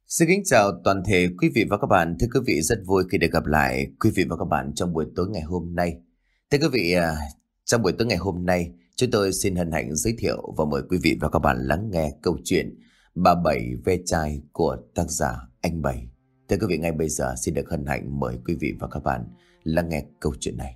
Xin kính chào toàn thể quý vị và các bạn. Thưa quý vị, rất vui khi được gặp lại quý vị và các bạn trong buổi tối ngày hôm nay. Thưa quý vị, trong buổi tối ngày hôm nay, chúng tôi xin hân hạnh giới thiệu và mời quý vị và các bạn lắng nghe câu chuyện Bà Bảy ve chai của tác giả Anh Bảy. Thưa quý vị, ngay bây giờ xin được hân hạnh mời quý vị và các bạn lắng nghe câu chuyện này.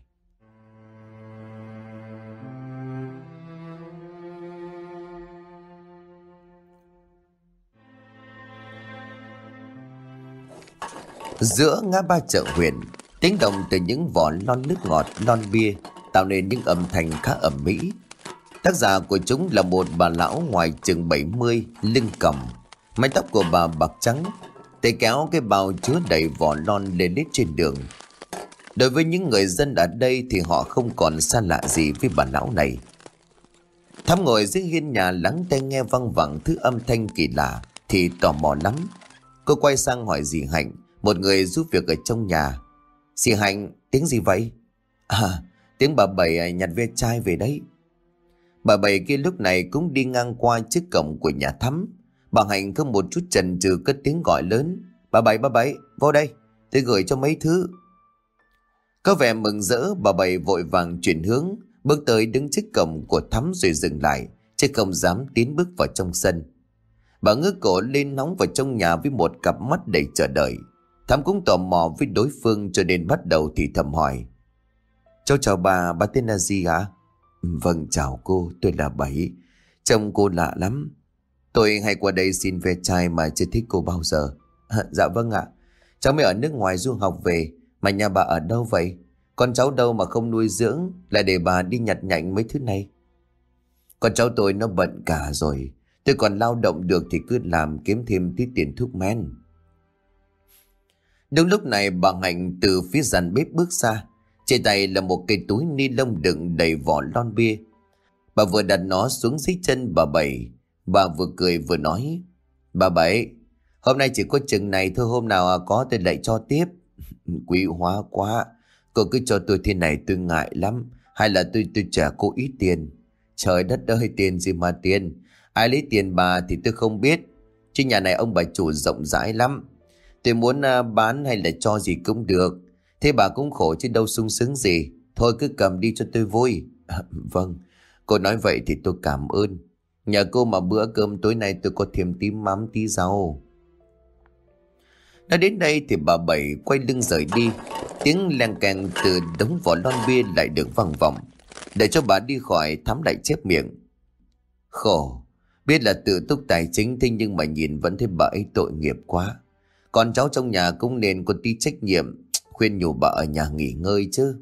Giữa ngã ba chợ huyện, tiếng động từ những vỏ lon nước ngọt, lon bia tạo nên những âm thanh khá ầm ĩ. Tác giả của chúng là một bà lão ngoài chừng 70, lưng còng, mái tóc của bà bạc trắng, tay kéo cái bao chứa đầy vỏ lon lên lết trên đường. Đối với những người dân ở đây thì họ không còn xa lạ gì với bà lão này. Thắm ngồi dưới hiên nhà lắng tai nghe văng vẳng thứ âm thanh kỳ lạ thì tò mò lắm. Cô quay sang hỏi dì Hạnh, một người giúp việc ở trong nhà. Dì Hạnh, tiếng gì vậy? Tiếng bà Bảy nhặt ve chai về đấy. Bà Bảy kia lúc này cũng đi ngang qua trước cổng của nhà Thắm. Bà Hạnh không một chút chần chừ cất tiếng gọi lớn. Bà Bảy, vô đây, tôi gửi cho mấy thứ. Có vẻ mừng rỡ, bà Bảy vội vàng chuyển hướng, bước tới đứng trước cổng của Thắm rồi dừng lại, chứ không dám tiến bước vào trong sân. Bà ngước cổ lên nóng vào trong nhà với một cặp mắt đầy chờ đợi. Thắm cũng tò mò với đối phương cho nên bắt đầu thì thầm hỏi. Cháu chào bà tên là gì ạ? Vâng, chào cô, tôi là Bảy. Trông cô lạ lắm. Tôi hay qua đây xin ve chai mà chưa thích cô bao giờ. Dạ vâng ạ. Cháu mới ở nước ngoài du học về, mà nhà bà ở đâu vậy? Con cháu đâu mà không nuôi dưỡng, lại để bà đi nhặt nhạnh mấy thứ này? Con cháu tôi nó bận cả rồi. Tôi còn lao động được thì cứ làm kiếm thêm tí tiền thuốc men. Đúng lúc này bà Hạnh từ phía gian bếp bước ra. Trên tay là một cây túi ni lông đựng đầy vỏ lon bia. Bà vừa đặt nó xuống dưới chân bà Bảy. Bà vừa cười vừa nói. Bà Bảy, hôm nay chỉ có chừng này thôi, hôm nào có tôi lại cho tiếp. Quý hóa quá. Cô cứ cho tôi thế này tôi ngại lắm. Hay là tôi trả cô ít tiền? Trời đất ơi, tiền gì mà tiền. Ai lấy tiền bà thì tôi không biết. Chứ nhà này ông bà chủ rộng rãi lắm. Tôi muốn bán hay là cho gì cũng được. Thế bà cũng khổ chứ đâu sung sướng gì. Thôi cứ cầm đi cho tôi vui. Vâng, cô nói vậy thì tôi cảm ơn. Nhờ cô mà bữa cơm tối nay tôi có thêm tí mắm tí rau. Nói đến đây thì bà Bảy quay lưng rời đi. Tiếng leng keng từ đống vỏ lon bia lại được vang vọng. Để cho bà đi khỏi, Thắm lại chép miệng. Khổ, biết là tự túc tài chính, thế nhưng mà nhìn vẫn thấy bà ấy tội nghiệp quá. Con cháu trong nhà cũng nên có tí trách nhiệm, khuyên nhủ bà ở nhà nghỉ ngơi chứ.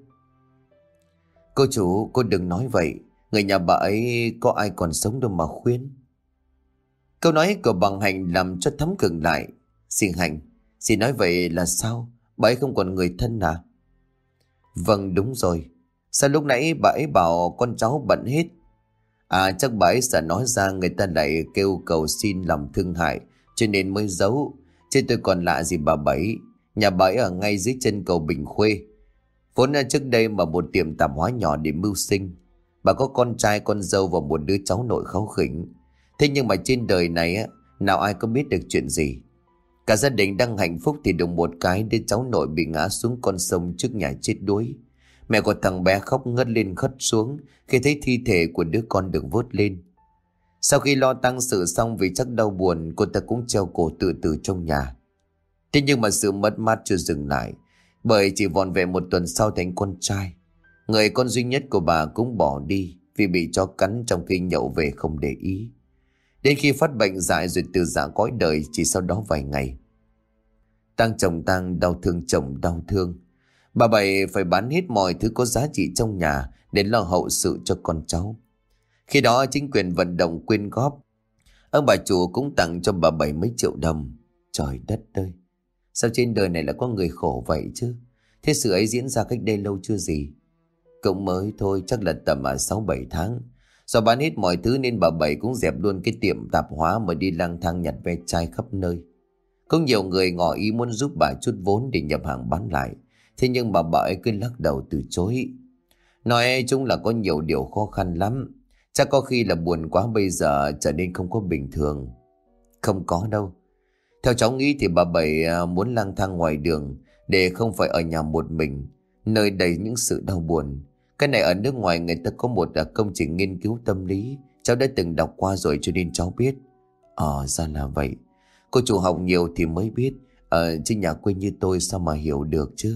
Cô chủ, cô đừng nói vậy. Người nhà bà ấy có ai còn sống đâu mà khuyên. Câu nói của bà Hạnh làm cho Thắm khựng lại. Xin Hạnh, xin nói vậy là sao? Bà ấy không còn người thân à? Vâng, đúng rồi. Sao lúc nãy bà ấy bảo con cháu bận hết? Chắc bà ấy sợ nói ra người ta lại kêu cầu xin lòng thương hại, cho nên mới giấu. Chứ tôi còn lạ gì bà Bảy. Nhà bà ấy ở ngay dưới chân cầu Bình Khuê. Vốn là trước đây mà một tiệm tạp hóa nhỏ để mưu sinh. Bà có con trai con dâu và một đứa cháu nội kháu khỉnh. Thế nhưng mà trên đời này nào ai có biết được chuyện gì. Cả gia đình đang hạnh phúc thì đùng một cái đứa cháu nội bị ngã xuống con sông trước nhà chết đuối. Mẹ của thằng bé khóc ngất lên khất xuống khi thấy thi thể của đứa con được vớt lên. Sau khi lo tang sự xong vì chắc đau buồn, cô ta cũng treo cổ tự tử trong nhà. Thế nhưng mà sự mất mát chưa dừng lại, bởi chỉ vòn vẹn một tuần sau thành con trai. Người con duy nhất của bà cũng bỏ đi vì bị chó cắn trong khi nhậu về không để ý. Đến khi phát bệnh dại rồi từ giã cõi đời chỉ sau đó vài ngày. Tang chồng tang, đau thương chồng đau thương. Bà Bảy phải bán hết mọi thứ có giá trị trong nhà để lo hậu sự cho con cháu. Khi đó chính quyền vận động quyên góp. Ông bà chủ cũng tặng cho bà Bảy mấy triệu đồng. Trời đất ơi, sao trên đời này lại có người khổ vậy chứ? Thế sự ấy diễn ra cách đây lâu chưa gì? Cũng mới thôi, chắc là tầm 6-7 tháng. Do bán hết mọi thứ nên bà Bảy cũng dẹp luôn cái tiệm tạp hóa mà đi lang thang nhặt ve chai khắp nơi. Có nhiều người ngỏ ý muốn giúp bà chút vốn để nhập hàng bán lại. Thế nhưng bà ấy cứ lắc đầu từ chối. Nói chung là có nhiều điều khó khăn lắm. Chắc có khi là buồn quá bây giờ trở nên không có bình thường. Không có đâu. Theo cháu nghĩ thì bà Bảy muốn lang thang ngoài đường để không phải ở nhà một mình, nơi đầy những sự đau buồn. Cái này ở nước ngoài người ta có một công trình nghiên cứu tâm lý, cháu đã từng đọc qua rồi cho nên cháu biết. Ra là vậy. Cô chủ học nhiều thì mới biết, chứ nhà quê như tôi sao mà hiểu được chứ.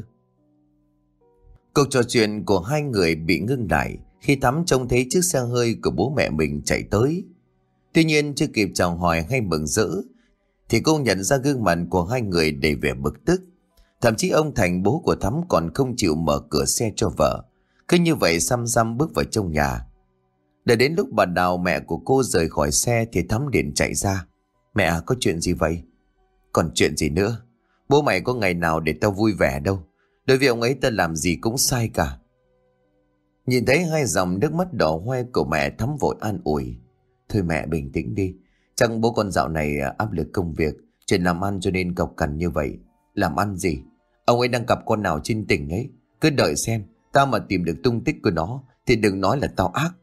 Cuộc trò chuyện của hai người bị ngưng lại khi Thắm trông thấy chiếc xe hơi của bố mẹ mình chạy tới. Tuy nhiên chưa kịp chào hỏi hay mừng rỡ thì cô nhận ra gương mặt của hai người đầy vẻ bực tức. Thậm chí ông Thành, bố của Thắm, còn không chịu mở cửa xe cho vợ, cứ như vậy xăm xăm bước vào trong nhà. Để đến lúc bà Đào, mẹ của cô, rời khỏi xe thì Thắm liền chạy ra. Mẹ có chuyện gì vậy? Còn chuyện gì nữa? Bố mày có ngày nào để tao vui vẻ đâu. Đối với ông ấy tao làm gì cũng sai cả. Nhìn thấy hai dòng nước mắt đỏ hoe của mẹ, Thắm vội an ủi. Thôi mẹ bình tĩnh đi. Chắc bố con dạo này áp lực công việc, chuyện làm ăn cho nên cọc cằn như vậy. Làm ăn gì? Ông ấy đang gặp con nào trên tỉnh ấy. Cứ đợi xem, tao mà tìm được tung tích của nó thì đừng nói là tao ác.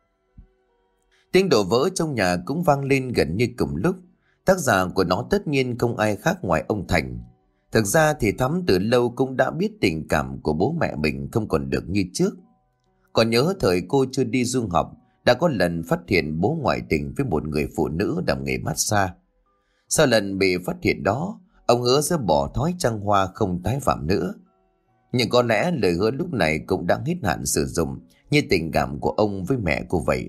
Tiếng đổ vỡ trong nhà cũng vang lên gần như cùng lúc. Tác giả của nó tất nhiên không ai khác ngoài ông Thành. Thực ra thì Thắm từ lâu cũng đã biết tình cảm của bố mẹ mình không còn được như trước. Còn nhớ thời cô chưa đi du học, đã có lần phát hiện bố ngoại tình với một người phụ nữ làm nghề massage. Sau lần bị phát hiện đó, ông hứa sẽ bỏ thói trăng hoa không tái phạm nữa. Nhưng có lẽ lời hứa lúc này cũng đã hết hạn sử dụng, như tình cảm của ông với mẹ cô vậy.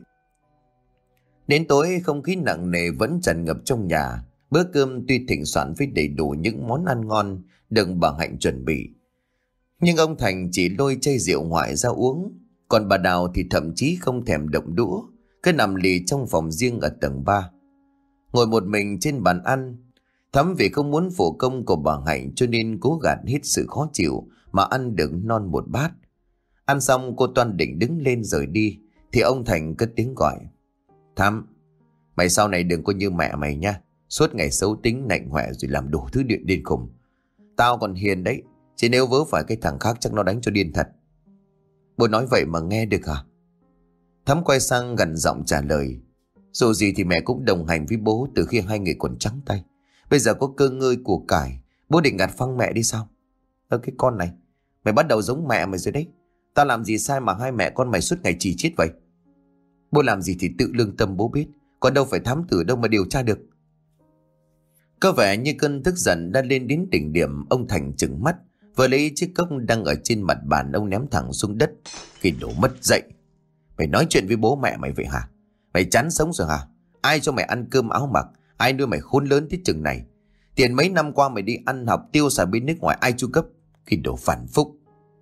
Đến tối, không khí nặng nề vẫn tràn ngập trong nhà. Bữa cơm tuy thịnh soạn với đầy đủ những món ăn ngon được bà Hạnh chuẩn bị, nhưng ông Thành chỉ lôi chai rượu ngoại ra uống. Còn bà Đào thì thậm chí không thèm động đũa, cứ nằm lì trong phòng riêng ở tầng 3, ngồi một mình trên bàn ăn. Thắm vì không muốn phụ công của bà Hạnh cho nên cố gạt hết sự khó chịu mà ăn được non một bát. Ăn xong cô toan định đứng lên rời đi thì ông Thành cất tiếng gọi. Thắm, mày sau này đừng có như mẹ mày nha. Suốt ngày xấu tính nạnh hoẹ rồi làm đủ thứ điện điên khùng. Tao còn hiền đấy, chỉ nếu vớ phải cái thằng khác chắc nó đánh cho điên thật. Bố nói vậy mà nghe được hả? Thắm quay sang gằn giọng trả lời. Dù gì thì mẹ cũng đồng hành với bố từ khi hai người còn trắng tay. Bây giờ có cơ ngơi của cải, bố định gạt phăng mẹ đi sao? Cái con này, mày bắt đầu giống mẹ mày rồi đấy. Tao làm gì sai mà hai mẹ con mày suốt ngày chỉ trích vậy? Bố làm gì thì tự lương tâm bố biết, còn đâu phải thám tử đâu mà điều tra được. Có vẻ như cơn tức giận đã lên đến đỉnh điểm. Ông Thành trừng mắt, vừa lấy chiếc cốc đang ở trên mặt bàn, ông ném thẳng xuống đất. Cái đồ mất dạy, mày nói chuyện với bố mẹ mày vậy hả? Mày chán sống rồi hả? Ai cho mày ăn cơm áo mặc? Ai nuôi mày khốn lớn tới chừng này? Tiền mấy năm qua mày đi ăn học tiêu xài bên nước ngoài ai chu cấp? Cái đồ phản phúc.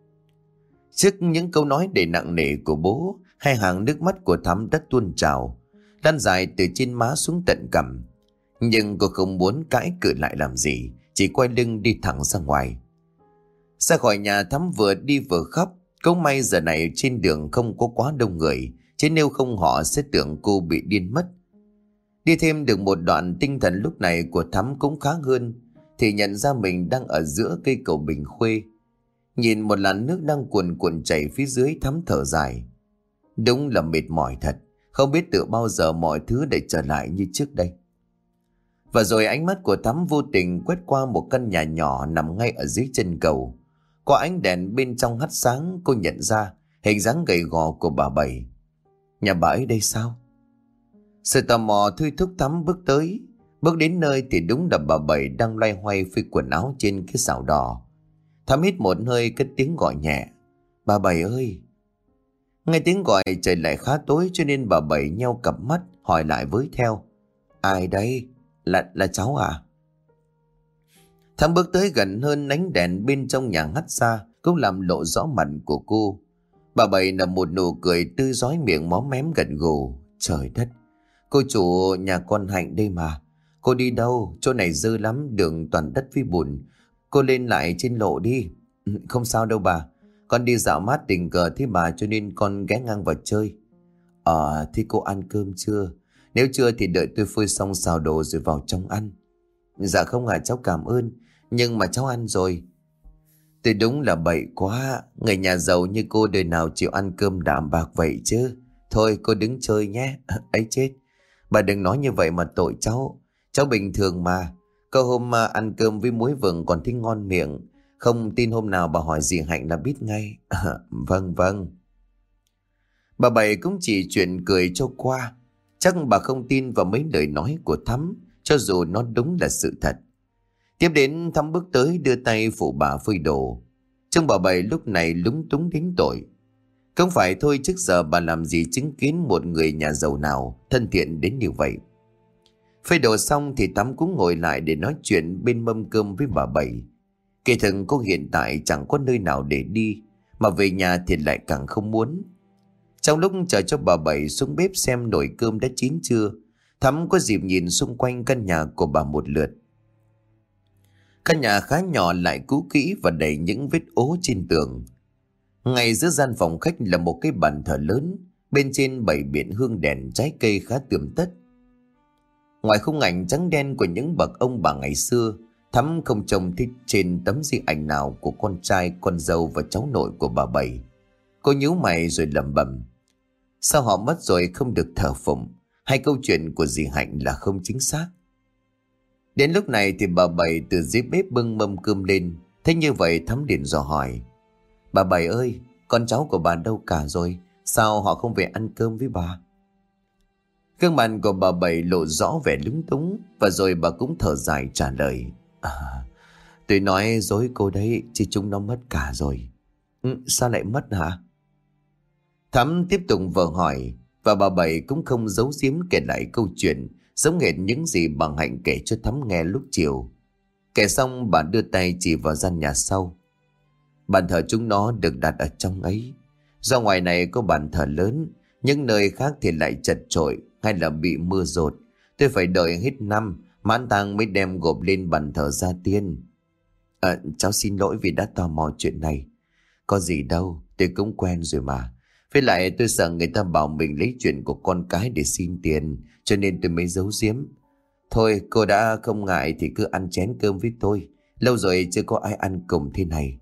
Trước những câu nói đầy nặng nề của bố, hai hàng nước mắt của Thắm đã tuôn trào, lan dài từ trên má xuống tận cằm. Nhưng cô không muốn cãi cự lại làm gì, chỉ quay lưng đi thẳng ra ngoài. Ra khỏi nhà, Thắm vừa đi vừa khóc. Cũng may giờ này trên đường không có quá đông người, chứ nếu không họ sẽ tưởng cô bị điên mất. Đi thêm được một đoạn, tinh thần lúc này của Thắm cũng khá hơn, thì nhận ra mình đang ở giữa cây cầu Bình Khuê. Nhìn một làn nước đang cuồn cuộn chảy phía dưới, Thắm thở dài. Đúng là mệt mỏi thật, không biết từ bao giờ mọi thứ để trở lại như trước đây. Và rồi ánh mắt của Thắm vô tình quét qua một căn nhà nhỏ nằm ngay ở dưới chân cầu. Qua ánh đèn bên trong hắt sáng, cô nhận ra hình dáng gầy gò của bà Bảy. Nhà bà ấy đây sao? Sự tò mò thôi thúc Thắm bước tới. Bước đến nơi thì đúng là bà Bảy đang loay hoay phơi quần áo trên cái xào đỏ. Thắm hít một hơi, cất tiếng gọi nhẹ. Bà Bảy ơi! Nghe tiếng gọi trời lại khá tối cho nên bà Bảy nheo cặp mắt hỏi lại với theo. Ai đây? Là cháu à? Thắm bước tới gần hơn, ánh đèn bên trong nhà hắt ra cũng làm lộ rõ mặt của cô. Bà Bảy nở một nụ cười tươi rói, miệng móm mém gật gù. Trời đất! Cô chủ nhà con Hạnh đây mà. Cô đi đâu? Chỗ này dơ lắm, đường toàn đất với bùn. Cô lên lại trên lộ đi. Không sao đâu bà. Con đi dạo mát tình cờ thấy bà cho nên con ghé ngang vào chơi. Thì cô ăn cơm chưa? Nếu chưa thì đợi tôi phơi xong xào đồ rồi vào trong ăn. Dạ không ạ, cháu cảm ơn. Nhưng mà cháu ăn rồi. Tôi đúng là bậy quá. Người nhà giàu như cô đời nào chịu ăn cơm đạm bạc vậy chứ. Thôi cô đứng chơi nhé. Ấy chết, bà đừng nói như vậy mà tội cháu. Cháu bình thường mà. Có hôm ăn cơm với muối vừng còn thấy ngon miệng. Không tin hôm nào bà hỏi dì Hạnh là biết ngay. Vâng vâng. Bà Bảy cũng chỉ chuyện cười cho qua. Chắc bà không tin vào mấy lời nói của Thắm, cho dù nó đúng là sự thật. Tiếp đến Thắm bước tới đưa tay phụ bà phơi đồ. Trông bà Bảy lúc này lúng túng đến tội. Không phải thôi, trước giờ bà làm gì chứng kiến một người nhà giàu nào thân thiện đến như vậy. Phơi đồ xong thì Thắm cũng ngồi lại để nói chuyện bên mâm cơm với bà Bảy. Kể thực cô hiện tại chẳng có nơi nào để đi, mà về nhà thì lại càng không muốn. Trong lúc chờ cho bà Bảy xuống bếp xem nồi cơm đã chín chưa, Thắm có dịp nhìn xung quanh căn nhà của bà một lượt. Căn nhà khá nhỏ lại cũ kỹ và đầy những vết ố trên tường. Ngay giữa gian phòng khách là một cái bàn thờ lớn, bên trên bày biện hương đèn trái cây khá tươm tất. Ngoài khung ảnh trắng đen của những bậc ông bà ngày xưa, Thắm không trông thấy trên tấm di ảnh nào của con trai, con dâu và cháu nội của bà Bảy. Cô nhíu mày rồi lẩm bẩm: sao họ mất rồi không được thờ phụng, hay câu chuyện của dì Hạnh là không chính xác? Đến lúc này thì bà Bảy từ dưới bếp bưng mâm cơm lên. Thế như vậy Thắm liền dò hỏi: bà Bảy ơi, con cháu của bà đâu cả rồi? Sao họ không về ăn cơm với bà? Gương mặt của bà Bảy lộ rõ vẻ lúng túng, và rồi bà cũng thở dài trả lời: tôi nói dối cô đấy, chứ chúng nó mất cả rồi. Sao lại mất hả? Thắm tiếp tục vờ hỏi, và bà Bảy cũng không giấu giếm kể lại câu chuyện giống hệt những gì bà Hạnh kể cho Thắm nghe lúc chiều. Kể xong bà đưa tay chỉ vào gian nhà sau. Bàn thờ chúng nó được đặt ở trong ấy. Do ngoài này có bàn thờ lớn, những nơi khác thì lại chật chội hay là bị mưa dột. Tôi phải đợi hết năm mãn tang mới đem gộp lên bàn thờ gia tiên. Cháu xin lỗi vì đã tò mò chuyện này. Có gì đâu, tôi cũng quen rồi mà. Với lại tôi sợ người ta bảo mình lấy chuyện của con cái để xin tiền, cho nên tôi mới giấu giếm. Thôi cô đã không ngại thì cứ ăn chén cơm với tôi. Lâu rồi chưa có ai ăn cùng thế này.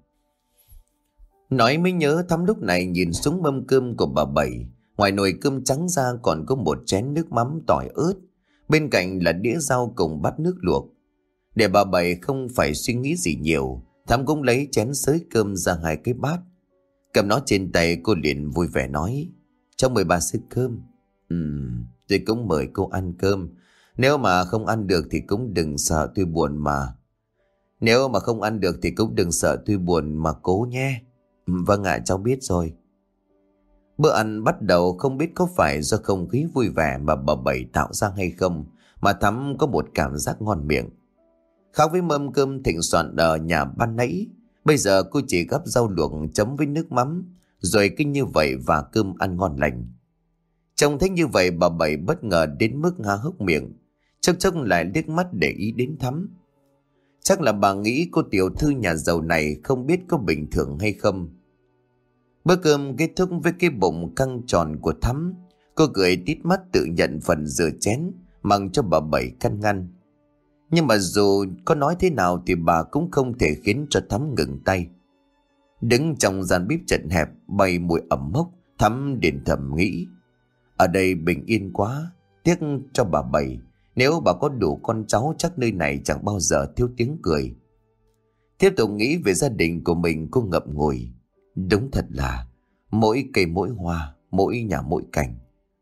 Nói mới nhớ, Thắm lúc này nhìn xuống mâm cơm của bà Bảy. Ngoài nồi cơm trắng ra còn có một chén nước mắm tỏi ớt. Bên cạnh là đĩa rau cùng bát nước luộc. Để bà Bảy không phải suy nghĩ gì nhiều, Thắm cũng lấy chén xới cơm ra 2 cái bát. Cầm nó trên tay, cô liền vui vẻ nói: cháu mời bà xới cơm. Tôi cũng mời cô ăn cơm. Nếu mà không ăn được thì cũng đừng sợ tôi buồn mà. Nếu mà không ăn được thì cũng đừng sợ tôi buồn mà cố nhé. Vâng ạ, cháu biết rồi. Bữa ăn bắt đầu, không biết có phải do không khí vui vẻ mà bà Bảy tạo ra hay không, mà Thắm có một cảm giác ngon miệng. Khác với mâm cơm thịnh soạn ở nhà ban nãy, bây giờ cô chỉ gắp rau luộc chấm với nước mắm, rồi kinh như vậy và cơm ăn ngon lành. Trông thấy như vậy, bà Bảy bất ngờ đến mức há hốc miệng, chốc chốc lại liếc mắt để ý đến Thắm. Chắc là bà nghĩ cô tiểu thư nhà giàu này không biết có bình thường hay không. Bữa cơm kết thúc với cái bụng căng tròn của Thắm. Cô cười tít mắt tự nhận phần rửa chén, mặc cho bà Bảy căn ngăn. Nhưng mà dù có nói thế nào thì bà cũng không thể khiến cho Thắm ngừng tay. Đứng trong gian bếp chật hẹp bay mùi ẩm mốc, Thắm liền thầm nghĩ: ở đây bình yên quá, tiếc cho bà Bảy. Nếu bà có đủ con cháu chắc nơi này chẳng bao giờ thiếu tiếng cười. Tiếp tục nghĩ về gia đình của mình, cô ngậm ngùi. Đúng thật là mỗi cây mỗi hoa, mỗi nhà mỗi cảnh.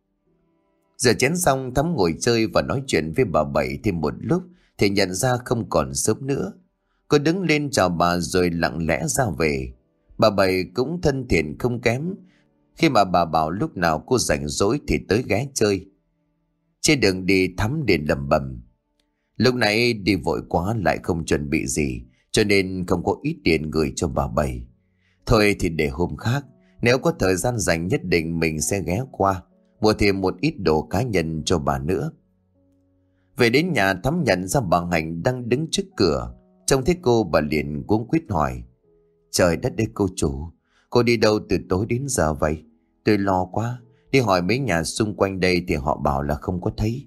Giờ chén xong, Thắm ngồi chơi và nói chuyện với bà Bảy thêm một lúc thì nhận ra không còn sớm nữa. Cô đứng lên chào bà rồi lặng lẽ ra về. Bà Bảy cũng thân thiện không kém, khi mà bà bảo lúc nào cô rảnh rỗi thì tới ghé chơi. Trên đường đi, Thắm liền lẩm bẩm: lúc nãy đi vội quá lại không chuẩn bị gì, cho nên không có ít tiền gửi cho bà Bảy. Thôi thì để hôm khác, nếu có thời gian rảnh nhất định mình sẽ ghé qua, mua thêm một ít đồ cá nhân cho bà nữa. Về đến nhà, Thắm nhận ra bà Hạnh đang đứng trước cửa. Trông thấy cô, bà liền cuống quýt hỏi: trời đất ơi cô chủ, cô đi đâu từ tối đến giờ vậy? Tôi lo quá, đi hỏi mấy nhà xung quanh đây thì họ bảo là không có thấy.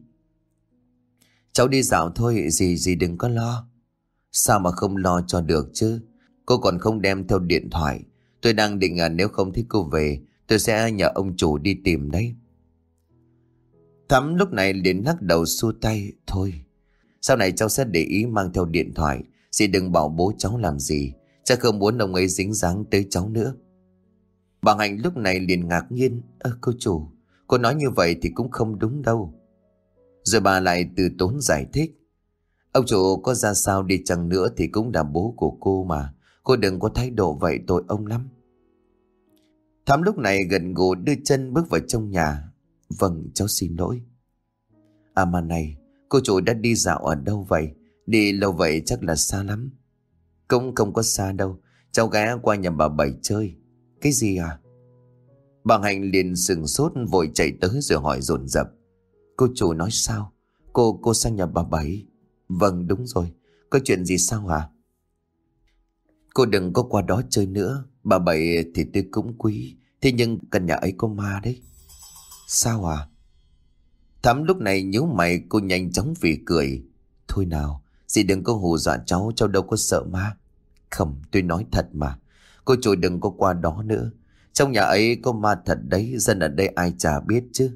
Cháu đi dạo thôi, dì đừng có lo. Sao mà không lo cho được chứ? Cô còn không đem theo điện thoại. Tôi đang định nếu không thấy cô về, tôi sẽ nhờ ông chủ đi tìm đấy. Thắm lúc này liền lắc đầu xua tay: thôi, Sau này cháu sẽ để ý mang theo điện thoại. Dì đừng bảo bố cháu làm gì. Cháu không muốn ông ấy dính dáng tới cháu nữa. Bà Hạnh lúc này liền ngạc nhiên. Cô chủ, cô nói như vậy thì cũng không đúng đâu. Rồi bà lại từ tốn giải thích. Ông chủ có ra sao đi chăng nữa thì cũng là bố của cô mà. Cô đừng có thái độ vậy, tội ông lắm. Thắm lúc này gần gù đưa chân bước vào trong nhà. Vâng, cháu xin lỗi. Mà này, cô chủ đã đi dạo ở đâu vậy? Đi lâu vậy chắc là xa lắm. Cũng không có xa đâu. Cháu ghé qua nhà bà Bảy chơi. Cái gì à? Bà Hạnh liền sừng sốt vội chạy tới rồi hỏi dồn dập. Cô chủ nói sao? Cô sang nhà bà Bảy? Vâng đúng rồi. Có chuyện gì sao hả? Cô đừng có qua đó chơi nữa. Bà Bảy thì tôi cũng quý. Thế nhưng căn nhà ấy có ma đấy. Sao à? Thắm lúc này nhíu mày, cô nhanh chóng phì cười. Thôi nào, dì đừng có hù dọa cháu. Cháu đâu có sợ ma. Không, tôi nói thật mà. Cô chủ đừng có qua đó nữa. Trong nhà ấy có ma thật đấy. Dân ở đây ai chả biết chứ.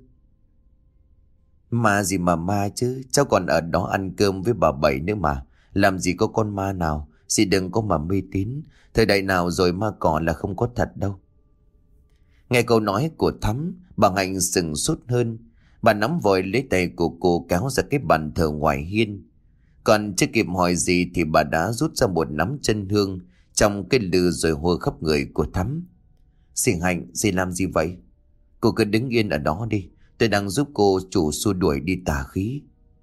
Ma gì mà ma chứ. Cháu còn ở đó ăn cơm với bà Bảy nữa mà. Làm gì có con ma nào. Dì đừng có mà mê tín. Thời đại nào rồi ma cỏ là không có thật đâu. Nghe câu nói của Thắm, bà Hạnh sừng sốt hơn. Bà nắm vội lấy tay của cô kéo ra cái bàn thờ ngoài hiên. Còn chưa kịp hỏi gì thì bà đã rút ra một nắm chân hương trong cái lư rồi hôi khắp người của Thắm. Dì Hạnh, dì làm gì vậy? Cô cứ đứng yên ở đó đi. Tôi đang giúp cô chủ xua đuổi đi tà khí.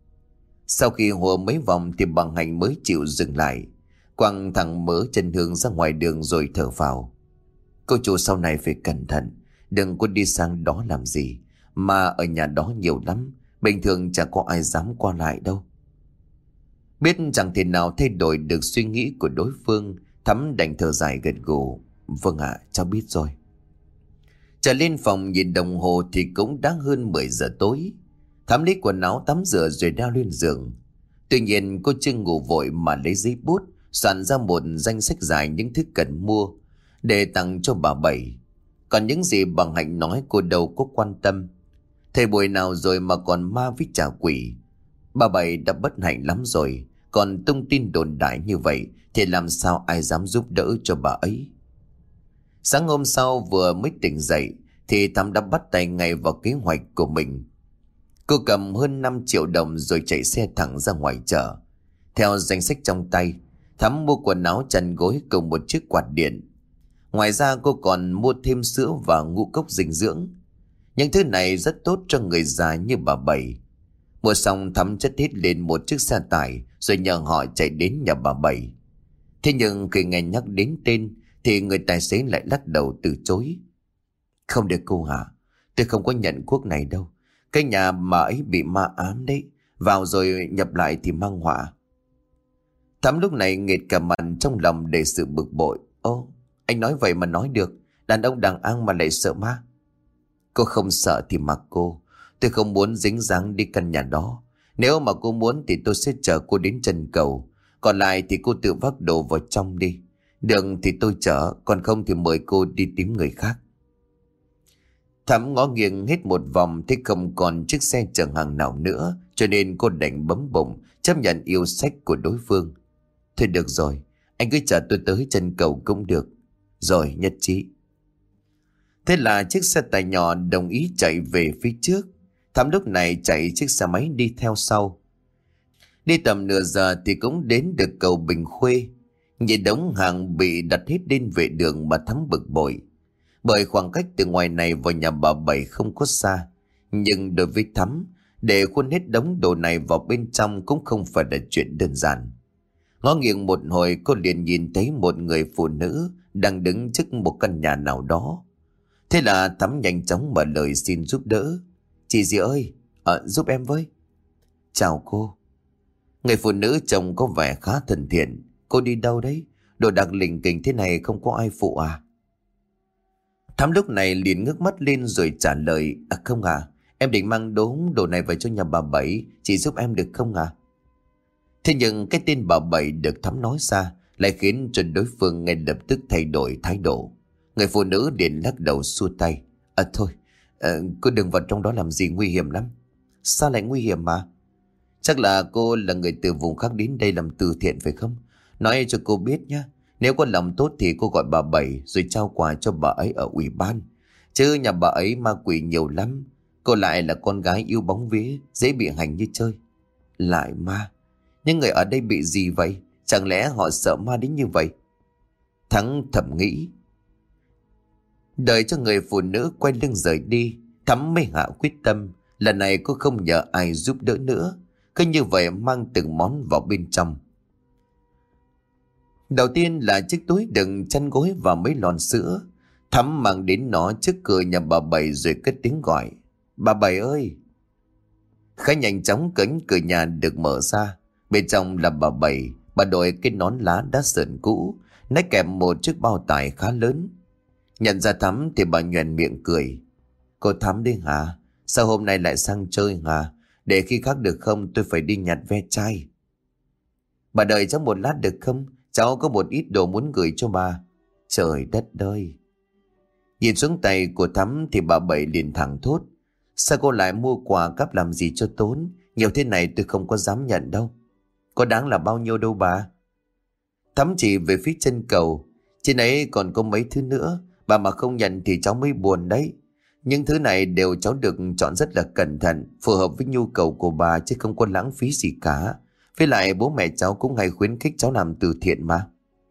Sau khi hùa mấy vòng thì bà Hạnh mới chịu dừng lại. Quăng thẳng mớ chân hương ra ngoài đường rồi thở phào. Cô chủ sau này phải cẩn thận. Đừng có đi sang đó làm gì. Mà ở nhà đó nhiều lắm. Bình thường chẳng có ai dám qua lại đâu. Biết chẳng thể nào thay đổi được suy nghĩ của đối phương, Thắm đành thở dài gật gù. Vâng ạ, cháu biết rồi. Trở lên phòng nhìn đồng hồ thì cũng đã hơn 10 giờ tối. Thắm lấy quần áo tắm rửa rồi đeo lên giường. Tuy nhiên cô chưa ngủ vội mà lấy giấy bút soạn ra một danh sách dài những thứ cần mua để tặng cho bà Bảy. Còn những gì bà Hạnh nói cô đâu có quan tâm. Thời buổi nào rồi mà còn ma với trả quỷ. Bà Bảy đã bất hạnh lắm rồi. Còn tung tin đồn đại như vậy thì làm sao ai dám giúp đỡ cho bà ấy. Sáng hôm sau vừa mới tỉnh dậy thì Thắm đã bắt tay ngay vào kế hoạch của mình. Cô cầm hơn 5 triệu đồng rồi chạy xe thẳng ra ngoài chợ. Theo danh sách trong tay, Thắm mua quần áo chăn gối cùng một chiếc quạt điện. Ngoài ra cô còn mua thêm sữa và ngũ cốc dinh dưỡng. Những thứ này rất tốt cho người già như bà Bảy. Mua xong Thắm chất hết lên một chiếc xe tải rồi nhờ họ chạy đến nhà bà Bảy. Thế nhưng khi nghe nhắc đến tên thì người tài xế lại lắc đầu từ chối. Không được cô hả? Tôi không có nhận cuốc này đâu. Cái nhà mà ấy bị ma ám đấy. Vào rồi nhập lại thì mang họa. Thắm lúc này nghệt cả mặt trong lòng để sự bực bội. Anh nói vậy mà nói được. Đàn ông đàng an mà lại sợ ma. Cô không sợ thì mặc cô. Tôi không muốn dính dáng đi căn nhà đó. Nếu mà cô muốn thì tôi sẽ chở cô đến chân cầu. Còn lại thì cô tự vác đồ vào trong đi. Đường thì tôi chở. Còn không thì mời cô đi tìm người khác. Thắm ngó nghiêng hết một vòng thì không còn chiếc xe chở hàng nào nữa. Cho nên cô đành bấm bụng chấp nhận yêu sách của đối phương. Thôi được rồi. Anh cứ chở tôi tới chân cầu cũng được. Rồi nhất trí. Thế là chiếc xe tải nhỏ đồng ý chạy về phía trước. Thắm lúc này chạy chiếc xe máy đi theo sau. Đi tầm nửa giờ thì cũng đến được cầu Bình Khuê. Nhìn đống hàng bị đặt hết lên vệ đường mà Thắm bực bội. Bởi khoảng cách từ ngoài này vào nhà bà Bảy không có xa. Nhưng đối với Thắm, để khuôn hết đống đồ này vào bên trong cũng không phải là chuyện đơn giản. Ngó nghiêng một hồi cô liền nhìn thấy một người phụ nữ đang đứng trước một căn nhà nào đó. Thế là Thắm nhanh chóng mở lời xin giúp đỡ. Chị dì ơi, giúp em với. Chào cô. Người phụ nữ trông có vẻ khá thân thiện. Cô đi đâu đấy? Đồ đạc lỉnh kỉnh thế này không có ai phụ à? Thắm lúc này liền ngước mắt lên rồi trả lời. Không à, em định mang đồ này về cho nhà bà Bảy. Chị giúp em được không à? Thế nhưng cái tên bà Bảy được Thắm nói ra lại khiến cho đối phương ngay lập tức thay đổi thái độ. Người phụ nữ liền lắc đầu xua tay. Thôi, cô đừng vào trong đó làm gì, nguy hiểm lắm. Sao lại nguy hiểm mà? Chắc là cô là người từ vùng khác đến đây làm từ thiện phải không? Nói cho cô biết nhé. Nếu có lòng tốt thì cô gọi bà Bảy rồi trao quà cho bà ấy ở ủy ban. Chứ nhà bà ấy ma quỷ nhiều lắm. Cô lại là con gái yêu bóng vía, dễ bị hành như chơi. Lại ma. Nhưng người ở đây bị gì vậy? Chẳng lẽ họ sợ ma đến như vậy? Thắng thầm nghĩ. Đợi cho người phụ nữ quay lưng rời đi, Thắm mới hạ quyết tâm. Lần này cô không nhờ ai giúp đỡ nữa. Cứ như vậy mang từng món vào bên trong. Đầu tiên là chiếc túi đựng chăn gối và mấy lon sữa. Thắm mang đến nó trước cửa nhà bà Bảy rồi cất tiếng gọi. Bà Bảy ơi! Khá nhanh chóng cánh cửa nhà được mở ra. Bên trong là bà Bảy. Bà đội cái nón lá đã sờn cũ, nách kèm một chiếc bao tải khá lớn. Nhận ra Thắm thì bà nhoẻn miệng cười. Cô Thắm đi hả? Sao hôm nay lại sang chơi hả? Để khi khác được không, tôi phải đi nhặt ve chai. Bà đợi cháu một lát được không? Cháu có một ít đồ muốn gửi cho bà. Trời đất ơi! Nhìn xuống tay của Thắm thì bà Bảy liền thẳng thốt. Sao cô lại mua quà cáp làm gì cho tốn? Nhiều thế này tôi không có dám nhận đâu. Có đáng là bao nhiêu đâu bà? Thắm chỉ về phía chân cầu. Trên ấy còn có mấy thứ nữa. Bà mà không nhận thì cháu mới buồn đấy. Những thứ này đều cháu được chọn rất là cẩn thận, phù hợp với nhu cầu của bà chứ không có lãng phí gì cả. Với lại bố mẹ cháu cũng hay khuyến khích cháu làm từ thiện mà.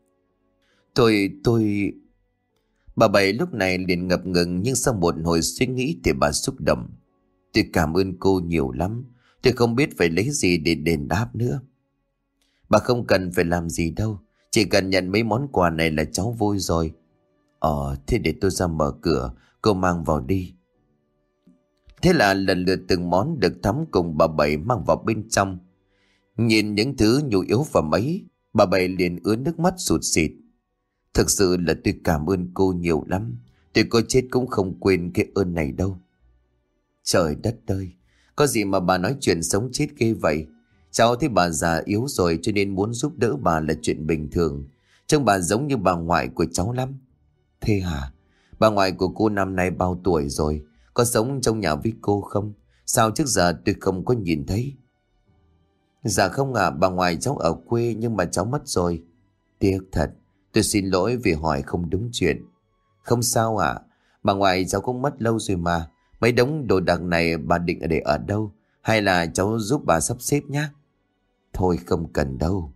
Tôi... Bà Bảy lúc này liền ngập ngừng, nhưng sau một hồi suy nghĩ thì bà xúc động. Tôi cảm ơn cô nhiều lắm. Tôi không biết phải lấy gì để đền đáp nữa. Bà không cần phải làm gì đâu. Chỉ cần nhận mấy món quà này là cháu vui rồi. Thế để tôi ra mở cửa, cô mang vào đi. Thế là lần lượt từng món được Thắm cùng bà Bảy mang vào bên trong. Nhìn những thứ nhu yếu phẩm ấy, bà Bảy liền ứa nước mắt sụt sịt. Thực sự là tôi cảm ơn cô nhiều lắm. Tôi có chết cũng không quên cái ơn này đâu. Trời đất ơi, có gì mà bà nói chuyện sống chết ghê vậy? Cháu thấy bà già yếu rồi cho nên muốn giúp đỡ bà là chuyện bình thường. Trông bà giống như bà ngoại của cháu lắm. Thế hả? Bà ngoại của cô năm nay bao tuổi rồi? Có sống trong nhà với cô không? Sao trước giờ tôi không có nhìn thấy? Dạ không ạ, bà ngoại cháu ở quê nhưng mà cháu mất rồi. Tiếc thật, tôi xin lỗi vì hỏi không đúng chuyện. Không sao ạ, bà ngoại cháu cũng mất lâu rồi mà. Mấy đống đồ đạc này bà định để ở đâu? Hay là cháu giúp bà sắp xếp nhé? Thôi không cần đâu.